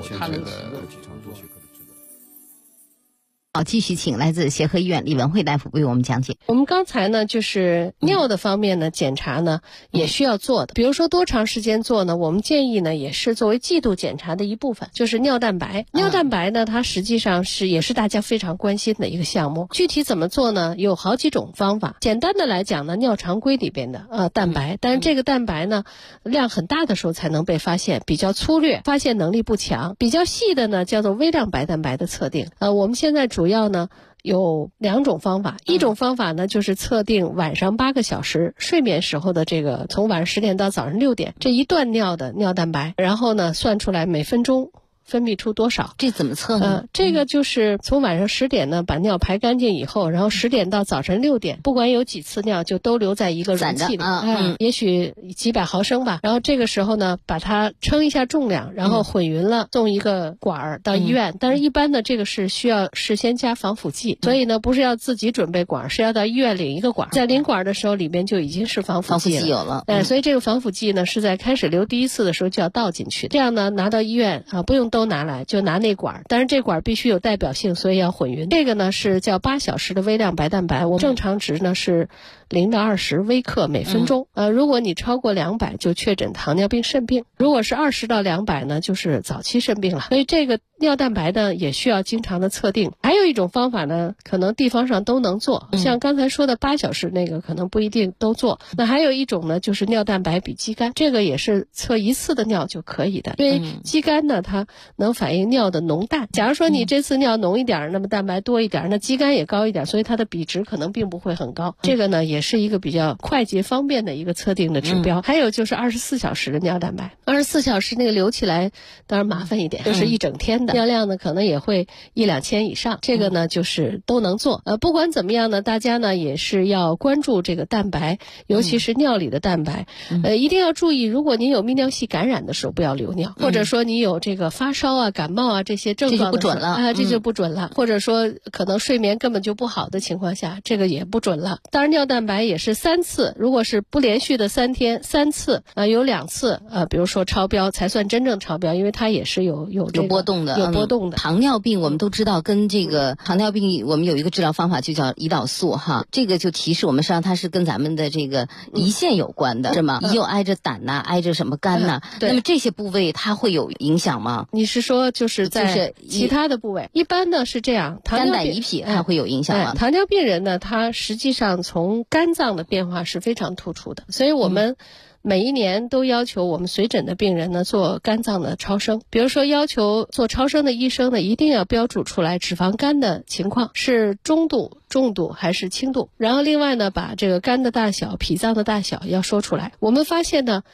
好，继续请来自协和医院李文慧大夫为我们讲解。 我们刚才呢，就是尿的方面呢，检查呢也需要做的。比如说多长时间做呢？我们建议呢，也是作为季度检查的一部分，就是尿蛋白。尿蛋白呢，它实际上也是大家非常关心的一个项目。具体怎么做呢？有好几种方法。简单的来讲呢，尿常规里边的蛋白，但是这个蛋白呢量很大的时候才能被发现，比较粗略，发现能力不强。比较细的呢，叫做微量白蛋白的测定。我们现在主要呢有2种方法，一种方法呢就是测定晚上8个小时睡眠时候的这个从晚上10点到早上6点这一段尿的尿蛋白，然后呢算出来每分钟分泌出多少。 这怎么测呢？ 这个就是从晚上10点呢把尿排干净以后，然后10点到早晨6点，不管有几次尿就都留在一个容器里，也许几百毫升吧。然后这个时候呢把它称一下重量，然后混匀了送一个管儿到医院。但是一般的这个是需要事先加防腐剂，所以呢不是要自己准备管儿，是要到医院领一个管儿。在领管儿的时候里面就已经是防腐剂了， 有了。 所以这个防腐剂呢是在开始流第一次的时候就要倒进去，这样呢拿到医院不用都拿来，就拿那管，但是这管必须有代表性，所以要混匀。这个呢是叫8小时的微量白蛋白，我们正常值呢是0到20微克每分钟。如果你超过200就确诊糖尿病肾病，如果是20到200呢就是早期肾病了。所以这个尿蛋白呢也需要经常的测定。还有一种方法呢可能地方上都能做，像刚才说的8小时那个可能不一定都做。那还有一种呢就是尿蛋白比肌酐，这个也是测一次的尿就可以的，因为肌酐呢它能反映尿的浓淡。假如说你这次尿浓一点，那么蛋白多一点，那肌酐也高一点，所以它的比值可能并不会很高。这个呢也是一个比较快捷方便的一个测定的指标。还有就是24小时的尿蛋白，24小时那个留起来当然麻烦一点，就是一整天的尿量呢可能也会1-2千以上，这个呢就是都能做。不管怎么样呢，大家呢也是要关注这个蛋白，尤其是尿里的蛋白。一定要注意，如果您有泌尿系感染的时候不要留尿，或者说你有这个发烧啊、感冒啊这些症状的时候，这就不准了。或者说可能睡眠根本就不好的情况下，这个也不准了。当然尿蛋白也是3次，如果是不连续的3天3次，有2次比如说超标才算真正超标，因为它也是有波动的。糖尿病我们都知道跟这个糖尿病我们有一个治疗方法就叫胰岛素哈，这个就提示我们实际上它是跟咱们的这个胰腺有关的，是吗？胰又挨着胆呐，挨着什么肝呐，那么这些部位它会有影响吗？ 你是说就是在其他的部位？一般呢是这样， 肝胆胰脾它会有影响吗？ 糖尿病人呢，他实际上从肝脏的变化是非常突出的，所以我们每一年都要求我们随诊的病人呢做肝脏的超声。比如说要求做超声的医生呢，一定要标注出来脂肪肝的情况是中度、重度还是轻度，然后另外呢把这个肝的大小、脾脏的大小要说出来。我们发现呢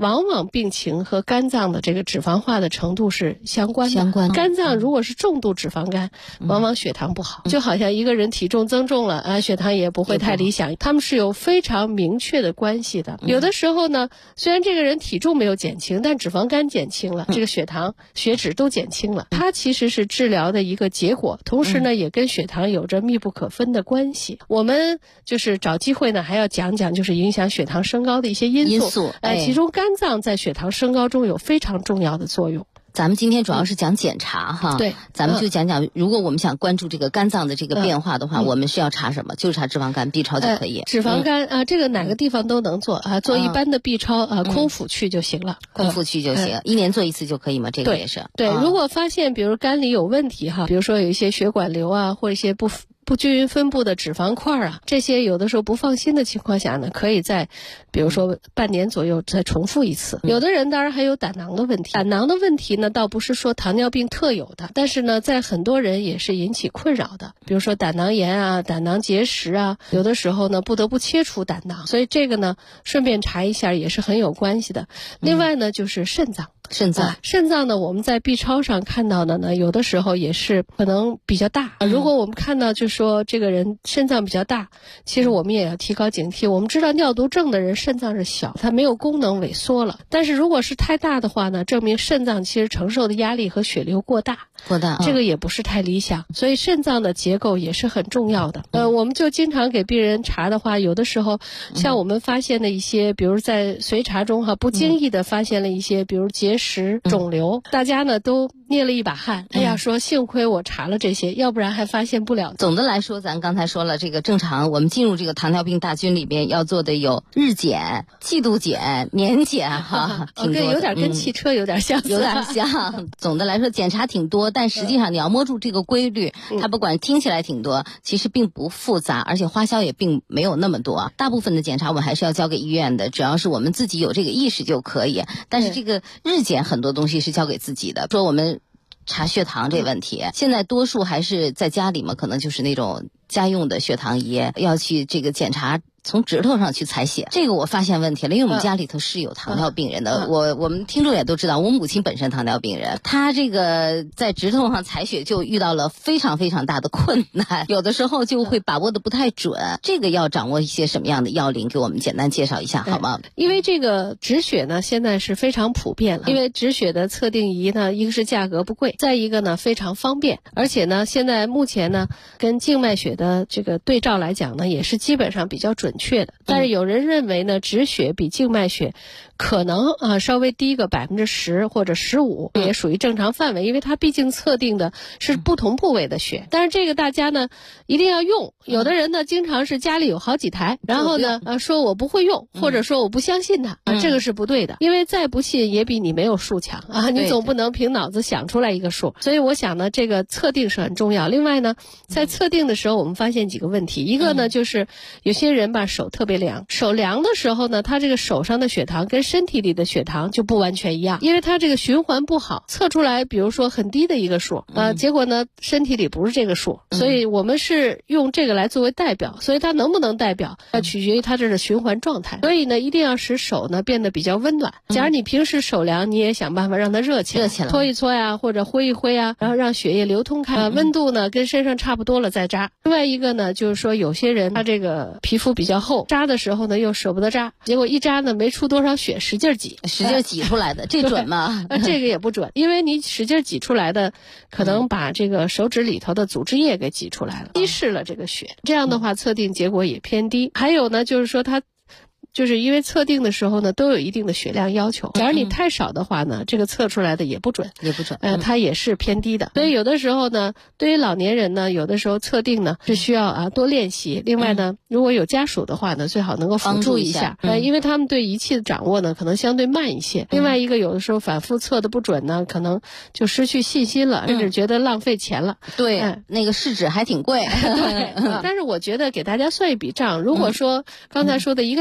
往往病情和肝脏的这个脂肪化的程度是相关的。肝脏如果是重度脂肪肝，往往血糖不好，就好像一个人体重增重了啊，血糖也不会太理想，他们是有非常明确的关系的。有的时候呢，虽然这个人体重没有减轻，但脂肪肝减轻了，这个血糖、血脂都减轻了，它其实是治疗的一个结果，同时呢，也跟血糖有着密不可分的关系。我们就是找机会呢，还要讲讲就是影响血糖升高的一些因素。其中肝脏在血糖升高中有非常重要的作用。 咱们今天主要是讲检查哈， 对， 咱们就讲讲，如果我们想关注这个肝脏的这个变化的话，我们是要查什么？就是查脂肪肝 B 超就可以。 脂肪肝啊，这个哪个地方都能做啊，做一般的 B 超啊，空腹去就行了， 空腹去就行，1年做1次就可以吗？这个也是。 对，如果发现比如肝里有问题哈，比如说有一些血管瘤啊，或一些不均匀分布的脂肪块啊，这些有的时候不放心的情况下呢，可以在比如说半年左右再重复一次。有的人当然还有胆囊的问题，胆囊的问题呢倒不是说糖尿病特有的，但是呢在很多人也是引起困扰的，比如说胆囊炎啊、胆囊结石啊，有的时候呢不得不切除胆囊，所以这个呢顺便查一下也是很有关系的。另外呢就是肾脏呢，我们在 B 超上看到的呢，有的时候也是可能比较大。如果我们看到就说这个人肾脏比较大，其实我们也要提高警惕。我们知道尿毒症的人肾脏是小，它没有功能萎缩了，但是如果是太大的话呢，证明肾脏其实承受的压力和血流过大，这个也不是太理想。所以肾脏的结构也是很重要的。我们就经常给病人查的话，有的时候像我们发现的一些，比如在随查中哈，不经意的发现了一些，比如结石、肿瘤，大家呢都捏了一把汗，哎呀，说幸亏我查了这些，要不然还发现不了。 总的来说，咱刚才说了，这个正常我们进入这个糖尿病大军里边要做的有日检、季度检、年检哈，挺多的， 有点跟汽车有点像， 有点像。总的来说，检查挺多，但实际上你要摸住这个规律，它不管听起来挺多，其实并不复杂，而且花销也并没有那么多。大部分的检查我们还是要交给医院的，只要是我们自己有这个意识就可以。但是这个日检很多东西是交给自己的，说我们查血糖这问题，现在多数还是在家里嘛，可能就是那种家用的血糖仪，要去这个检查从指头上去采血，这个我发现问题了，因为我们家里头是有糖尿病人的，我们听众也都知道，我母亲本身糖尿病人，她这个在指头上采血就遇到了非常非常大的困难，有的时候就会把握的不太准，这个要掌握一些什么样的要领，给我们简单介绍一下好吗？ 因为这个止血呢现在是非常普遍了，因为止血的测定仪呢，一个是价格不贵，再一个呢非常方便，而且呢现在目前呢跟静脉血的这个对照来讲呢，也是基本上比较准确的。但是有人认为呢，止血比静脉血可能稍微低个10%或者15%，也属于正常范围，因为它毕竟测定的是不同部位的血。但是这个大家呢一定要用，有的人呢经常是家里有好几台，然后呢说我不会用，或者说我不相信它，这个是不对的，因为再不信也比你没有数强啊，你总不能凭脑子想出来一个数。所以我想呢，这个测定是很重要。另外呢，在测定的时候我们发现几个问题，一个呢就是有些人吧手特别凉，手凉的时候呢，他这个手上的血糖跟身体里的血糖就不完全一样，因为他这个循环不好，测出来比如说很低的一个数结果呢身体里不是这个数，所以我们是用这个来作为代表，所以它能不能代表要取决于它这个循环状态。所以呢一定要使手呢变得比较温暖，假如你平时手凉，你也想办法让它热起来，搓一搓呀，或者挥一挥啊，然后让血液流通开，温度呢跟身上差不多了再扎。另外一个呢就是说有些人他这个皮肤比较厚，扎的时候呢又舍不得扎，结果一扎呢没出多少血，使劲挤出来的，这准吗？这个也不准，因为你使劲挤出来的可能把这个手指里头的组织液给挤出来了，稀释了这个血，这样的话测定结果也偏低。还有呢就是说它就是因为测定的时候呢都有一定的血量要求，假如你太少的话呢，这个测出来的也不准，它也是偏低的。所以有的时候呢，对于老年人呢，有的时候测定呢是需要多练习。另外呢，如果有家属的话呢，最好能够辅助一下，因为他们对仪器的掌握呢可能相对慢一些。另外一个，有的时候反复测的不准呢，可能就失去信心了，甚至觉得浪费钱了。 对，那个试纸还挺贵。 对，但是我觉得给大家算一笔账，如果说刚才说的一个礼拜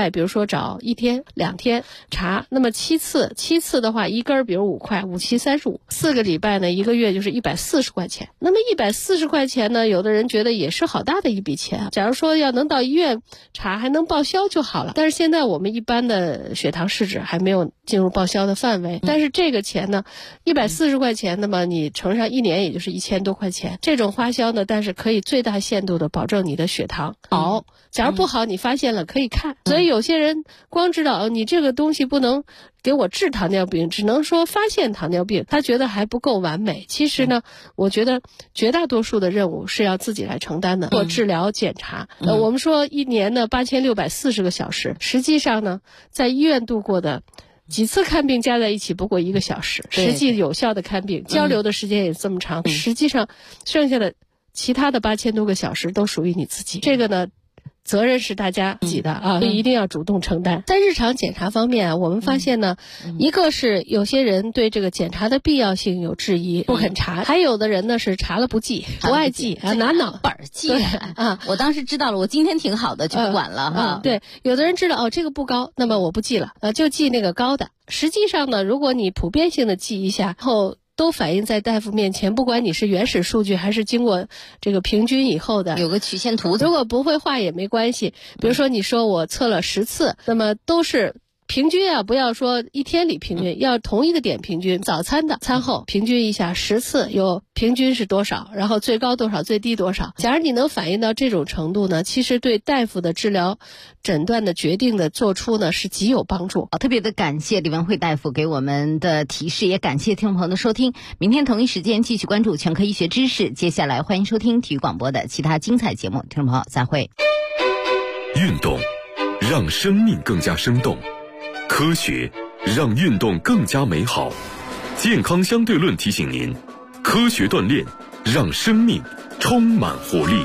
菜，比如说找1天2天茶，那么7次的话1根比如5块，5、7、35，4个礼拜呢1个月就是140块钱。那么140块钱呢，有的人觉得也是好大的一笔钱啊。假如说要能到医院查还能报销就好了，但是现在我们一般的血糖试纸还没有进入报销的范围。但是这个钱呢，140块钱，那么你乘上1年也就是1000多块钱。这种花销呢，但是可以最大限度的保证你的血糖好。假如不好，你发现了可以看。所以有些人光知道你这个东西不能给我治糖尿病，只能说发现糖尿病，他觉得还不够完美。其实呢，我觉得绝大多数的任务是要自己来承担的，做治疗检查。我们说一年呢8640个小时，实际上呢，在医院度过的几次看病加在一起不过1个小时，实际有效的看病交流的时间也这么长，实际上剩下的其他的8000多个小时都属于你自己。这个呢，责任是大家自己的啊，一定要主动承担。在日常检查方面啊，我们发现呢，一个是有些人对这个检查的必要性有质疑，不肯查；还有的人呢是查了不记，不爱记啊，拿脑本记啊。我当时知道了，我今天挺好的，就不管了哈。 对，有的人知道这个不高，那么我不记了，就记那个高的。实际上呢，如果你普遍性的记一下后，都反映在大夫面前，不管你是原始数据还是经过这个平均以后的， 有个曲线图。 如果不会画也没关系，比如说你说我测了10次，那么都是平均啊，不要说一天里平均，要同一个点平均，早餐的餐后平均一下10次有平均是多少，然后最高多少，最低多少。假如你能反映到这种程度呢，其实对大夫的治疗诊断的决定的做出呢是极有帮助。 特别的感谢李文慧大夫给我们的提示，也感谢听众朋友的收听。明天同一时间继续关注全科医学知识，接下来欢迎收听体育广播的其他精彩节目。听众朋友再会。 运动让生命更加生动，科学让运动更加美好。健康相对论提醒您，科学锻炼让生命充满活力。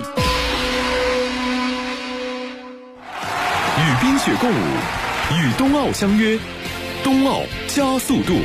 与冰雪共舞，与冬奥相约，冬奥加速度。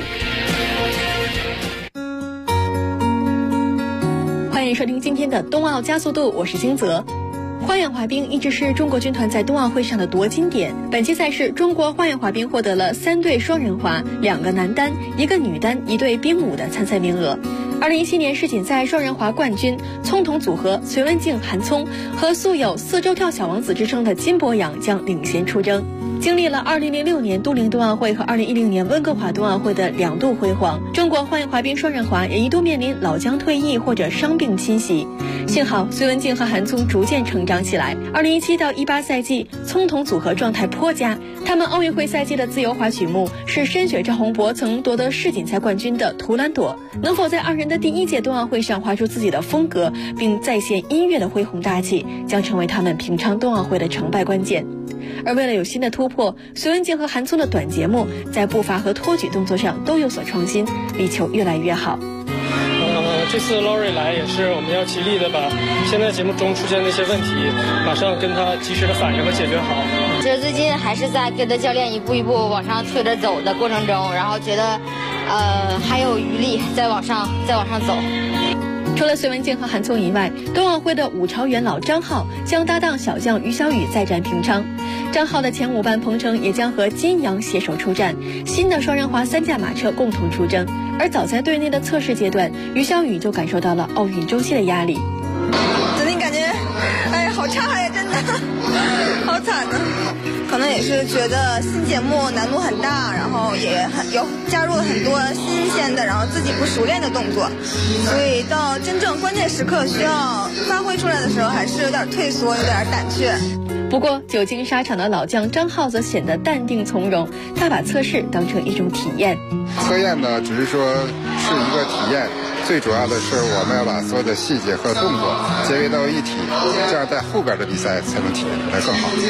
欢迎收听今天的冬奥加速度，我是金泽。花样滑冰一直是中国军团在冬奥会上的夺金点。本期赛事，中国花样滑冰获得了3对双人滑、2个男单、1个女单、1对冰舞的参赛名额。2017年世锦赛双人滑冠军葱桶组合隋文静、韩聪和素有4周跳小王子之称的金博洋将领衔出征。经历了2006年都灵冬奥会和2010年温哥华冬奥会的2度辉煌，中国花样滑冰双人滑也一度面临老将退役或者伤病侵袭。幸好隋文静和韩聪逐渐成长起来。2017到18赛季，葱桶组合状态颇佳。他们奥运会赛季的自由滑曲目是深雪赵宏博曾夺得世锦赛冠军的《图兰朵》。能否在2人的第1届冬奥会上滑出自己的风格，并再现音乐的恢宏大气，将成为他们平昌冬奥会的成败关键。而为了有新的突破，隋文静和韩聪的短节目在步伐和托举动作上都有所创新，力求越来越好。 这次 Lori 来也是我们要极力的把现在节目中出现的一些问题马上跟他及时的反应和解决好。 这最近还是在跟着教练一步一步往上推着走的过程中，然后觉得还有余力再往上走。 除了隋文静和韩聪以外，冬奥会的5朝元老张浩将搭档小将于小雨再战平昌。张浩的前5班彭程也将和金阳携手出战，新的双人滑3驾马车共同出征。而早在队内的测试阶段，于小雨就感受到了奥运周期的压力。 最近感觉，好差呀，真的，好惨啊！可能也是觉得新节目难度很大，然后也加入了很多新鲜的，然后自己不熟练的动作，所以到真正关键时刻需要发挥出来的时候，还是有点退缩，有点胆怯。 不过久经沙场的老将张浩则显得淡定从容，他把测试当成一种体验。 测验呢，只是说是一个体验，最主要的是我们要把所有的细节和动作结合到一体，这样在后边的比赛才能体验得更好。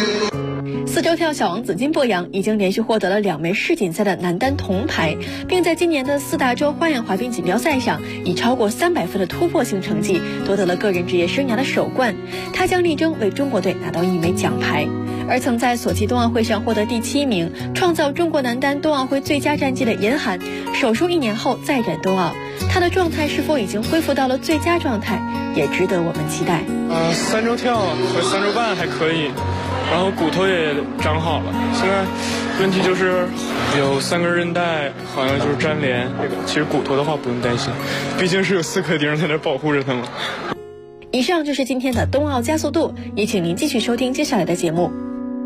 4周跳小王子金博洋已经连续获得了2枚世锦赛的男单铜牌，并在今年的4大洲花样滑冰锦标赛上以超过300分的突破性成绩夺得了个人职业生涯的首冠。他将力争为中国队拿到1枚奖牌。而曾在索契冬奥会上获得第7名，创造中国男单冬奥会最佳战绩的严寒，手术1年后再战冬奥。 他的状态是否已经恢复到了最佳状态，也值得我们期待。 3周跳和3周半还可以，然后骨头也长好了。现在问题就是有3根韧带，好像就是粘连。其实骨头的话不用担心，毕竟是有4颗钉在那保护着它们。 以上就是今天的冬奥加速度，也请您继续收听接下来的节目。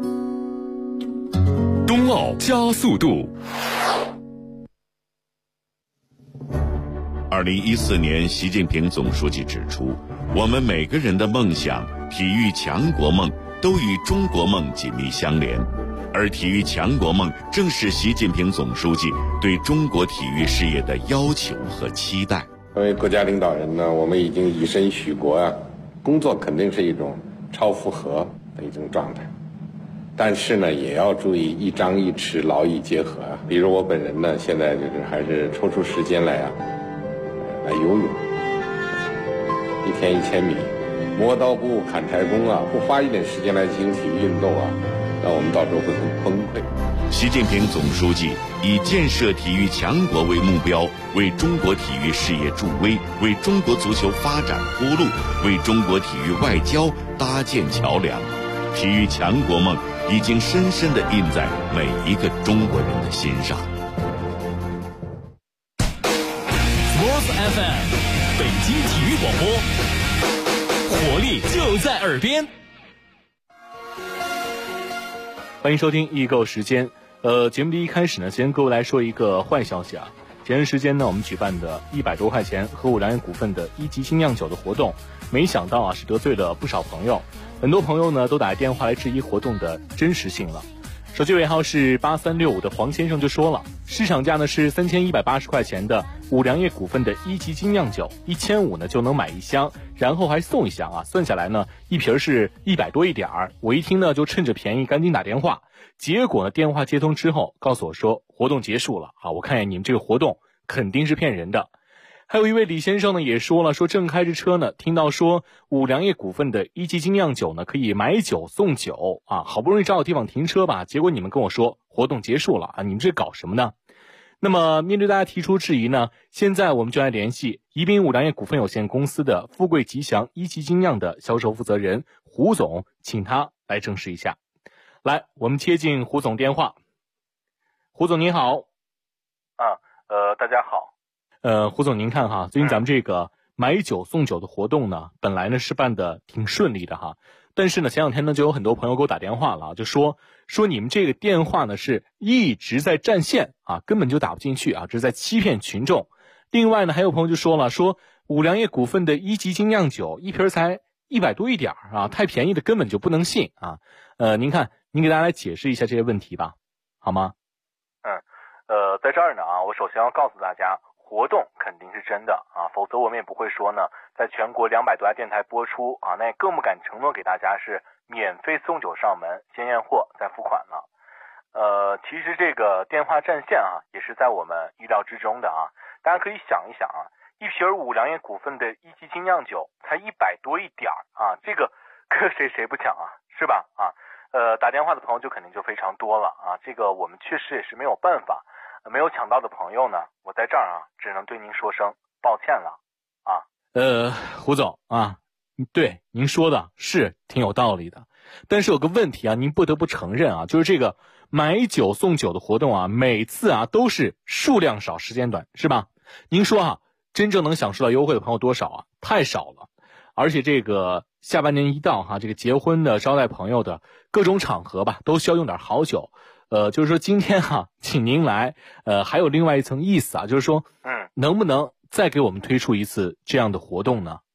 冬奥加速度。2014年，习近平总书记指出，我们每个人的梦想、体育强国梦都与中国梦紧密相连，而体育强国梦正是习近平总书记对中国体育事业的要求和期待。 作为国家领导人呢，我们已经以身许国啊，工作肯定是一种超负荷的一种状态，但是呢，也要注意一张一弛，劳逸结合啊。比如我本人呢，现在就是还是抽出时间来游泳，1天1000米，磨刀不误砍柴工啊，不花一点时间来进行体育运动啊，那我们到时候会很崩溃。 习近平总书记以建设体育强国为目标，为中国体育事业助威，为中国足球发展铺路，为中国体育外交搭建桥梁。体育强国梦已经深深地印在每一个中国人的心上。 Sports FM 北京体育广播，活力就在耳边。欢迎收听易购时间。节目的一开始呢，先跟各位来说一个坏消息啊。前段时间呢，我们举办的100多块钱和五粮液股份的1级精酿酒的活动，没想到啊是得罪了不少朋友，很多朋友呢都打电话来质疑活动的真实性了。手机尾号是8365的黄先生就说了，市场价呢是3180块钱的五粮液股份的1级精酿酒，1500呢就能买1箱，然后还送1箱啊，算下来呢一瓶是100多一点儿。我一听呢就趁着便宜赶紧打电话。结果呢，电话接通之后告诉我说活动结束了啊！我看见你们这个活动肯定是骗人的。还有一位李先生呢也说了，说正开着车呢，听到说五粮液股份的1级精酿酒呢可以买酒送酒啊，好不容易找个地方停车吧，结果你们跟我说活动结束了啊！你们这搞什么呢？那么面对大家提出质疑呢，现在我们就来联系宜宾五粮液股份有限公司的富贵吉祥1级精酿的销售负责人胡总，请他来证实一下。来，我们接进胡总电话。胡总您好。 大家好。 胡总您看哈，最近咱们这个买酒送酒的活动呢，本来呢是办的挺顺利的哈，但是呢前两天呢就有很多朋友给我打电话了，就说你们这个电话呢是一直在占线啊，根本就打不进去啊，这是在欺骗群众。另外呢还有朋友就说了，说五粮液股份的1级精酿酒一瓶才100多一点啊，太便宜的根本就不能信啊。您看，您给大家来解释一下这些问题吧，好吗？ 在这儿呢啊，我首先要告诉大家，活动肯定是真的啊，否则我们也不会说呢，在全国200多家电台播出啊，那也更不敢承诺给大家是免费送酒上门，先验货再付款了。其实这个电话占线啊，也是在我们意料之中的啊。大家可以想一想啊，一瓶五粮液股份的1级精酿酒才100多一点啊，这个可谁不抢啊，是吧？啊。打电话的朋友就肯定就非常多了啊，这个我们确实也是没有办法，没有抢到的朋友呢，我在这儿啊，只能对您说声抱歉了啊。 胡总啊，对您说的是挺有道理的，但是有个问题啊，您不得不承认啊，就是这个买酒送酒的活动啊，每次啊都是数量少时间短，是吧？您说啊，真正能享受到优惠的朋友多少啊？太少了。而且这个下半年一到哈，这个结婚的、招待朋友的各种场合吧，都需要用点好酒。就是说今天哈，请您来，还有另外一层意思啊，就是说，能不能再给我们推出一次这样的活动呢？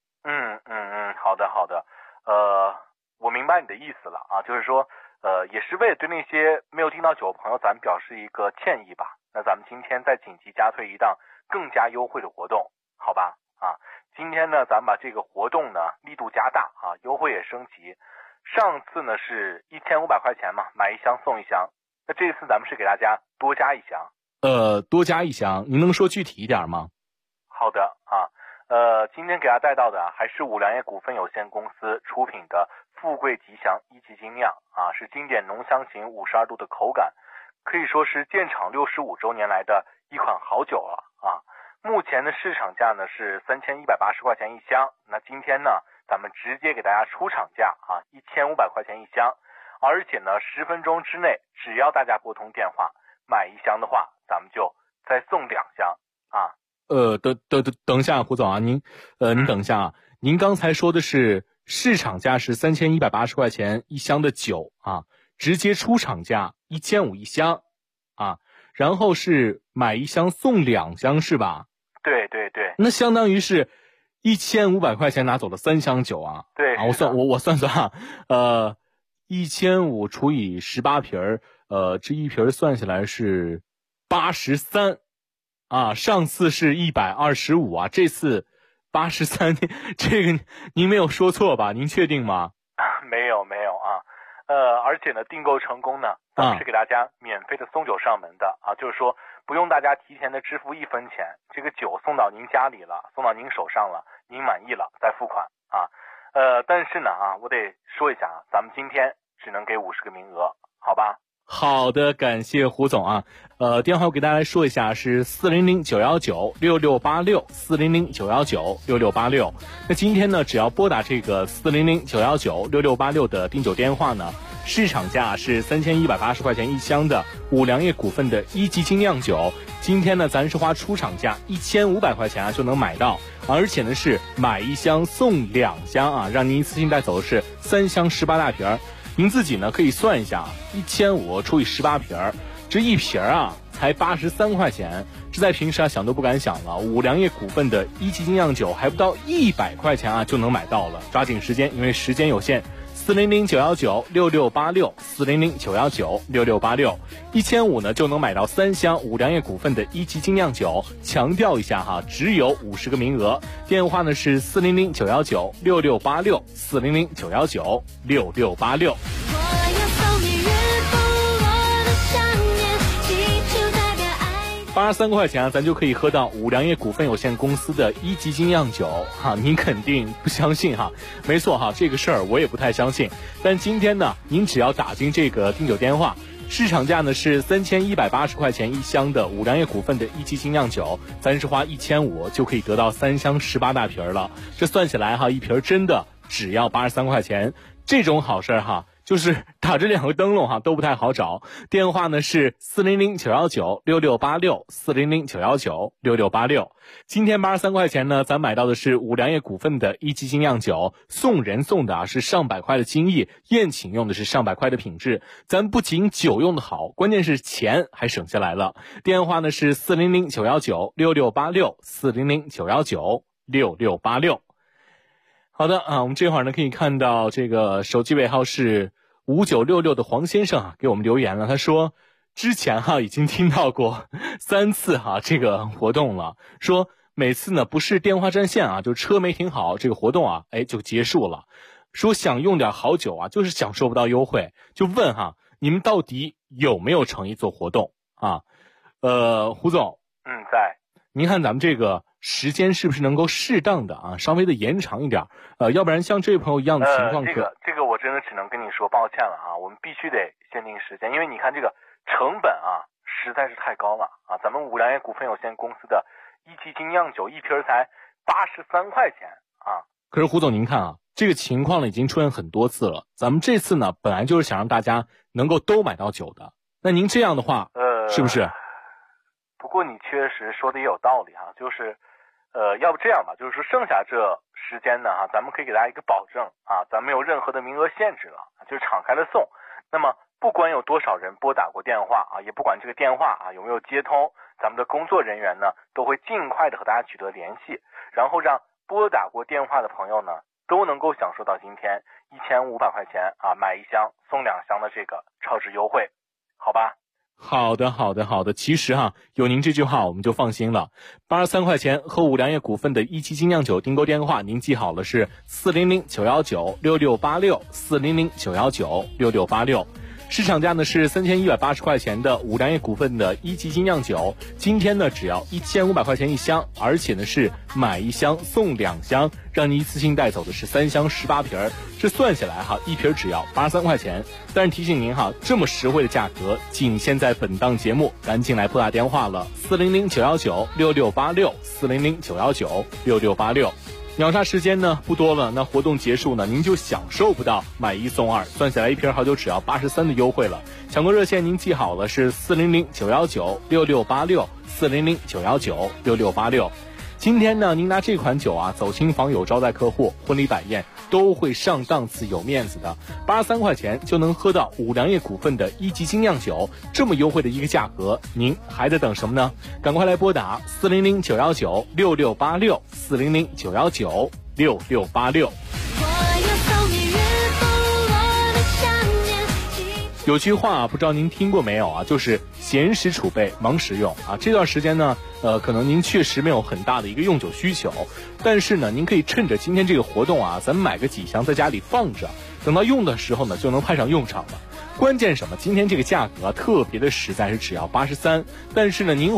好的。我明白你的意思了啊，就是说，也是为了对那些没有订到酒的朋友，咱们表示一个歉意吧。那咱们今天再紧急加推一档更加优惠的活动，好吧？啊。今天呢，咱们把这个活动呢力度加大啊，优惠也升级。上次呢是1500块钱嘛，买1箱送1箱。那这次咱们是给大家多加1箱。 多加1箱，您能说具体一点吗？ 好的啊，今天给大家带到的还是五粮液股份有限公司出品的富贵吉祥1级精酿啊，是经典浓香型52度的口感，可以说是建厂65周年来的一款好酒了啊。 目前的市场价呢是3180块钱一箱，那今天呢咱们直接给大家出厂价啊，1500块钱一箱，而且呢10分钟之内，只要大家拨通电话买一箱的话，咱们就再送2箱啊。 等一下，胡总啊，您等一下啊，您刚才说的是市场价是3180块钱一箱的酒啊，直接出厂价1500一箱啊，然后是买一箱送2箱是吧？ 对对对。 那相当于是1500块钱拿走了3箱酒啊。 对啊，我算算啊，1500除以18瓶这一瓶算下来是83。啊，上次是125啊，这次83，这个您没有说错吧？您确定吗？ 没有啊，而且呢，订购成功呢，咱们是给大家免费的送酒上门的啊，就是说不用大家提前的支付1分钱，这个酒送到您家里了，送到您手上了，您满意了再付款啊。但是呢啊，我得说一下啊，咱们今天只能给50个名额，好吧？ 好的，感谢胡总啊。电话我给大家来说一下，是400-919-6686 400-919-6686。那今天呢，只要拨打这个400-919-6686的订酒电话呢，市场价是3180块钱一箱的五粮液股份的1级精酿酒，今天呢咱是花出厂价1500块钱啊就能买到，而且呢是买一箱送2箱啊，让您一次性带走的是3箱18大瓶。您自己呢可以算一下，1500除以18瓶，这一瓶啊才83块钱，这在平时啊想都不敢想了。五粮液股份的1级精酿酒还不到100块钱啊就能买到了，抓紧时间，因为时间有限。400-919-6686 400-919-6686 1500呢就能买到3箱五粮液股份的1级精酿酒，强调一下哈，只有50个名额。电话呢是400-919-6686 400-919-6686。83块钱啊，咱就可以喝到五粮液股份有限公司的1级精酿酒哈，您肯定不相信哈？没错哈，这个事儿我也不太相信。但今天呢，您只要打进这个订酒电话，市场价呢是3180块钱一箱的五粮液股份的1级精酿酒，咱是花1500就可以得到3箱18大瓶了。这算起来哈，一瓶真的只要83块钱，这种好事哈。就是打这2个灯笼哈都不太好找，电话呢是400-919-6686 400-919-6686。今天83块钱呢，咱买到的是五粮液股份的1级精酿酒，送人送的是上百块的精益，宴请用的是上百块的品质，咱不仅酒用的好，关键是钱还省下来了。电话呢是400-919-6686 400-919-6686。好的啊，我们这会儿呢可以看到这个手机尾号是5966的黄先生啊给我们留言了，他说之前哈已经听到过3次哈这个活动了，说每次呢不是电话占线啊，就车没停好，这个活动啊就结束了，说想用点好酒啊，就是享受不到优惠，就问哈你们到底有没有诚意做活动啊？胡总， 在。 您看咱们这个时间是不是能够适当的啊，稍微的延长一点？要不然像这位朋友一样的情况， 这个我真的只能跟你说抱歉了啊，我们必须得限定时间，因为你看这个成本啊实在是太高了啊，咱们五粮液股份有限公司的1级精酿酒一瓶才83块钱啊。 可是胡总您看啊，这个情况呢已经出现很多次了，咱们这次呢本来就是想让大家能够都买到酒的，那您这样的话是不是？ 不过你确实说的也有道理哈，就是要不这样吧，就是说剩下这时间呢哈，咱们可以给大家一个保证啊，咱没有任何的名额限制了，就是敞开了送。那么不管有多少人拨打过电话啊，也不管这个电话啊有没有接通，咱们的工作人员呢都会尽快的和大家取得联系，然后让拨打过电话的朋友呢都能够享受到今天1500块钱啊买1箱送2箱的这个超值优惠，好吧？ 好的，其实哈，有您这句话我们就放心了。83块钱和五粮液股份的1级精酿酒订购电话，您记好了是400-919-6686 400-919-6686。 市场价呢是3180块钱的五粮液股份的一级精酿酒，今天呢只要1500块钱一箱，而且呢是买1箱送2箱，让你一次性带走的是3箱18瓶，这算下来哈，一瓶只要83块钱。但是提醒您哈，这么实惠的价格仅限在本档节目，赶紧来拨打电话了，400-919-6686，400-919-6686。秒杀时间呢不多了，那活动结束呢，您就享受不到买1送2，算下来一瓶好酒只要83的优惠了。抢购热线您记好了，是400-919-6686，400-919-6686。今天呢，您拿这款酒啊走亲访友、招待客户、婚礼摆宴都会上档次有面子的，83块钱就能喝到五粮液股份的一级精酿酒，这么优惠的一个价格，您还在等什么呢？赶快来拨打400-919-6686，400-919-6686。有句话不知道您听过没有啊，就是闲时储备，忙时用啊。这段时间呢，可能您确实没有很大的一个用酒需求，但是呢，您可以趁着今天这个活动啊，咱买个几箱在家里放着，等到用的时候呢，就能派上用场了。关键什么？今天这个价格特别的实在，是只要83，但是呢，您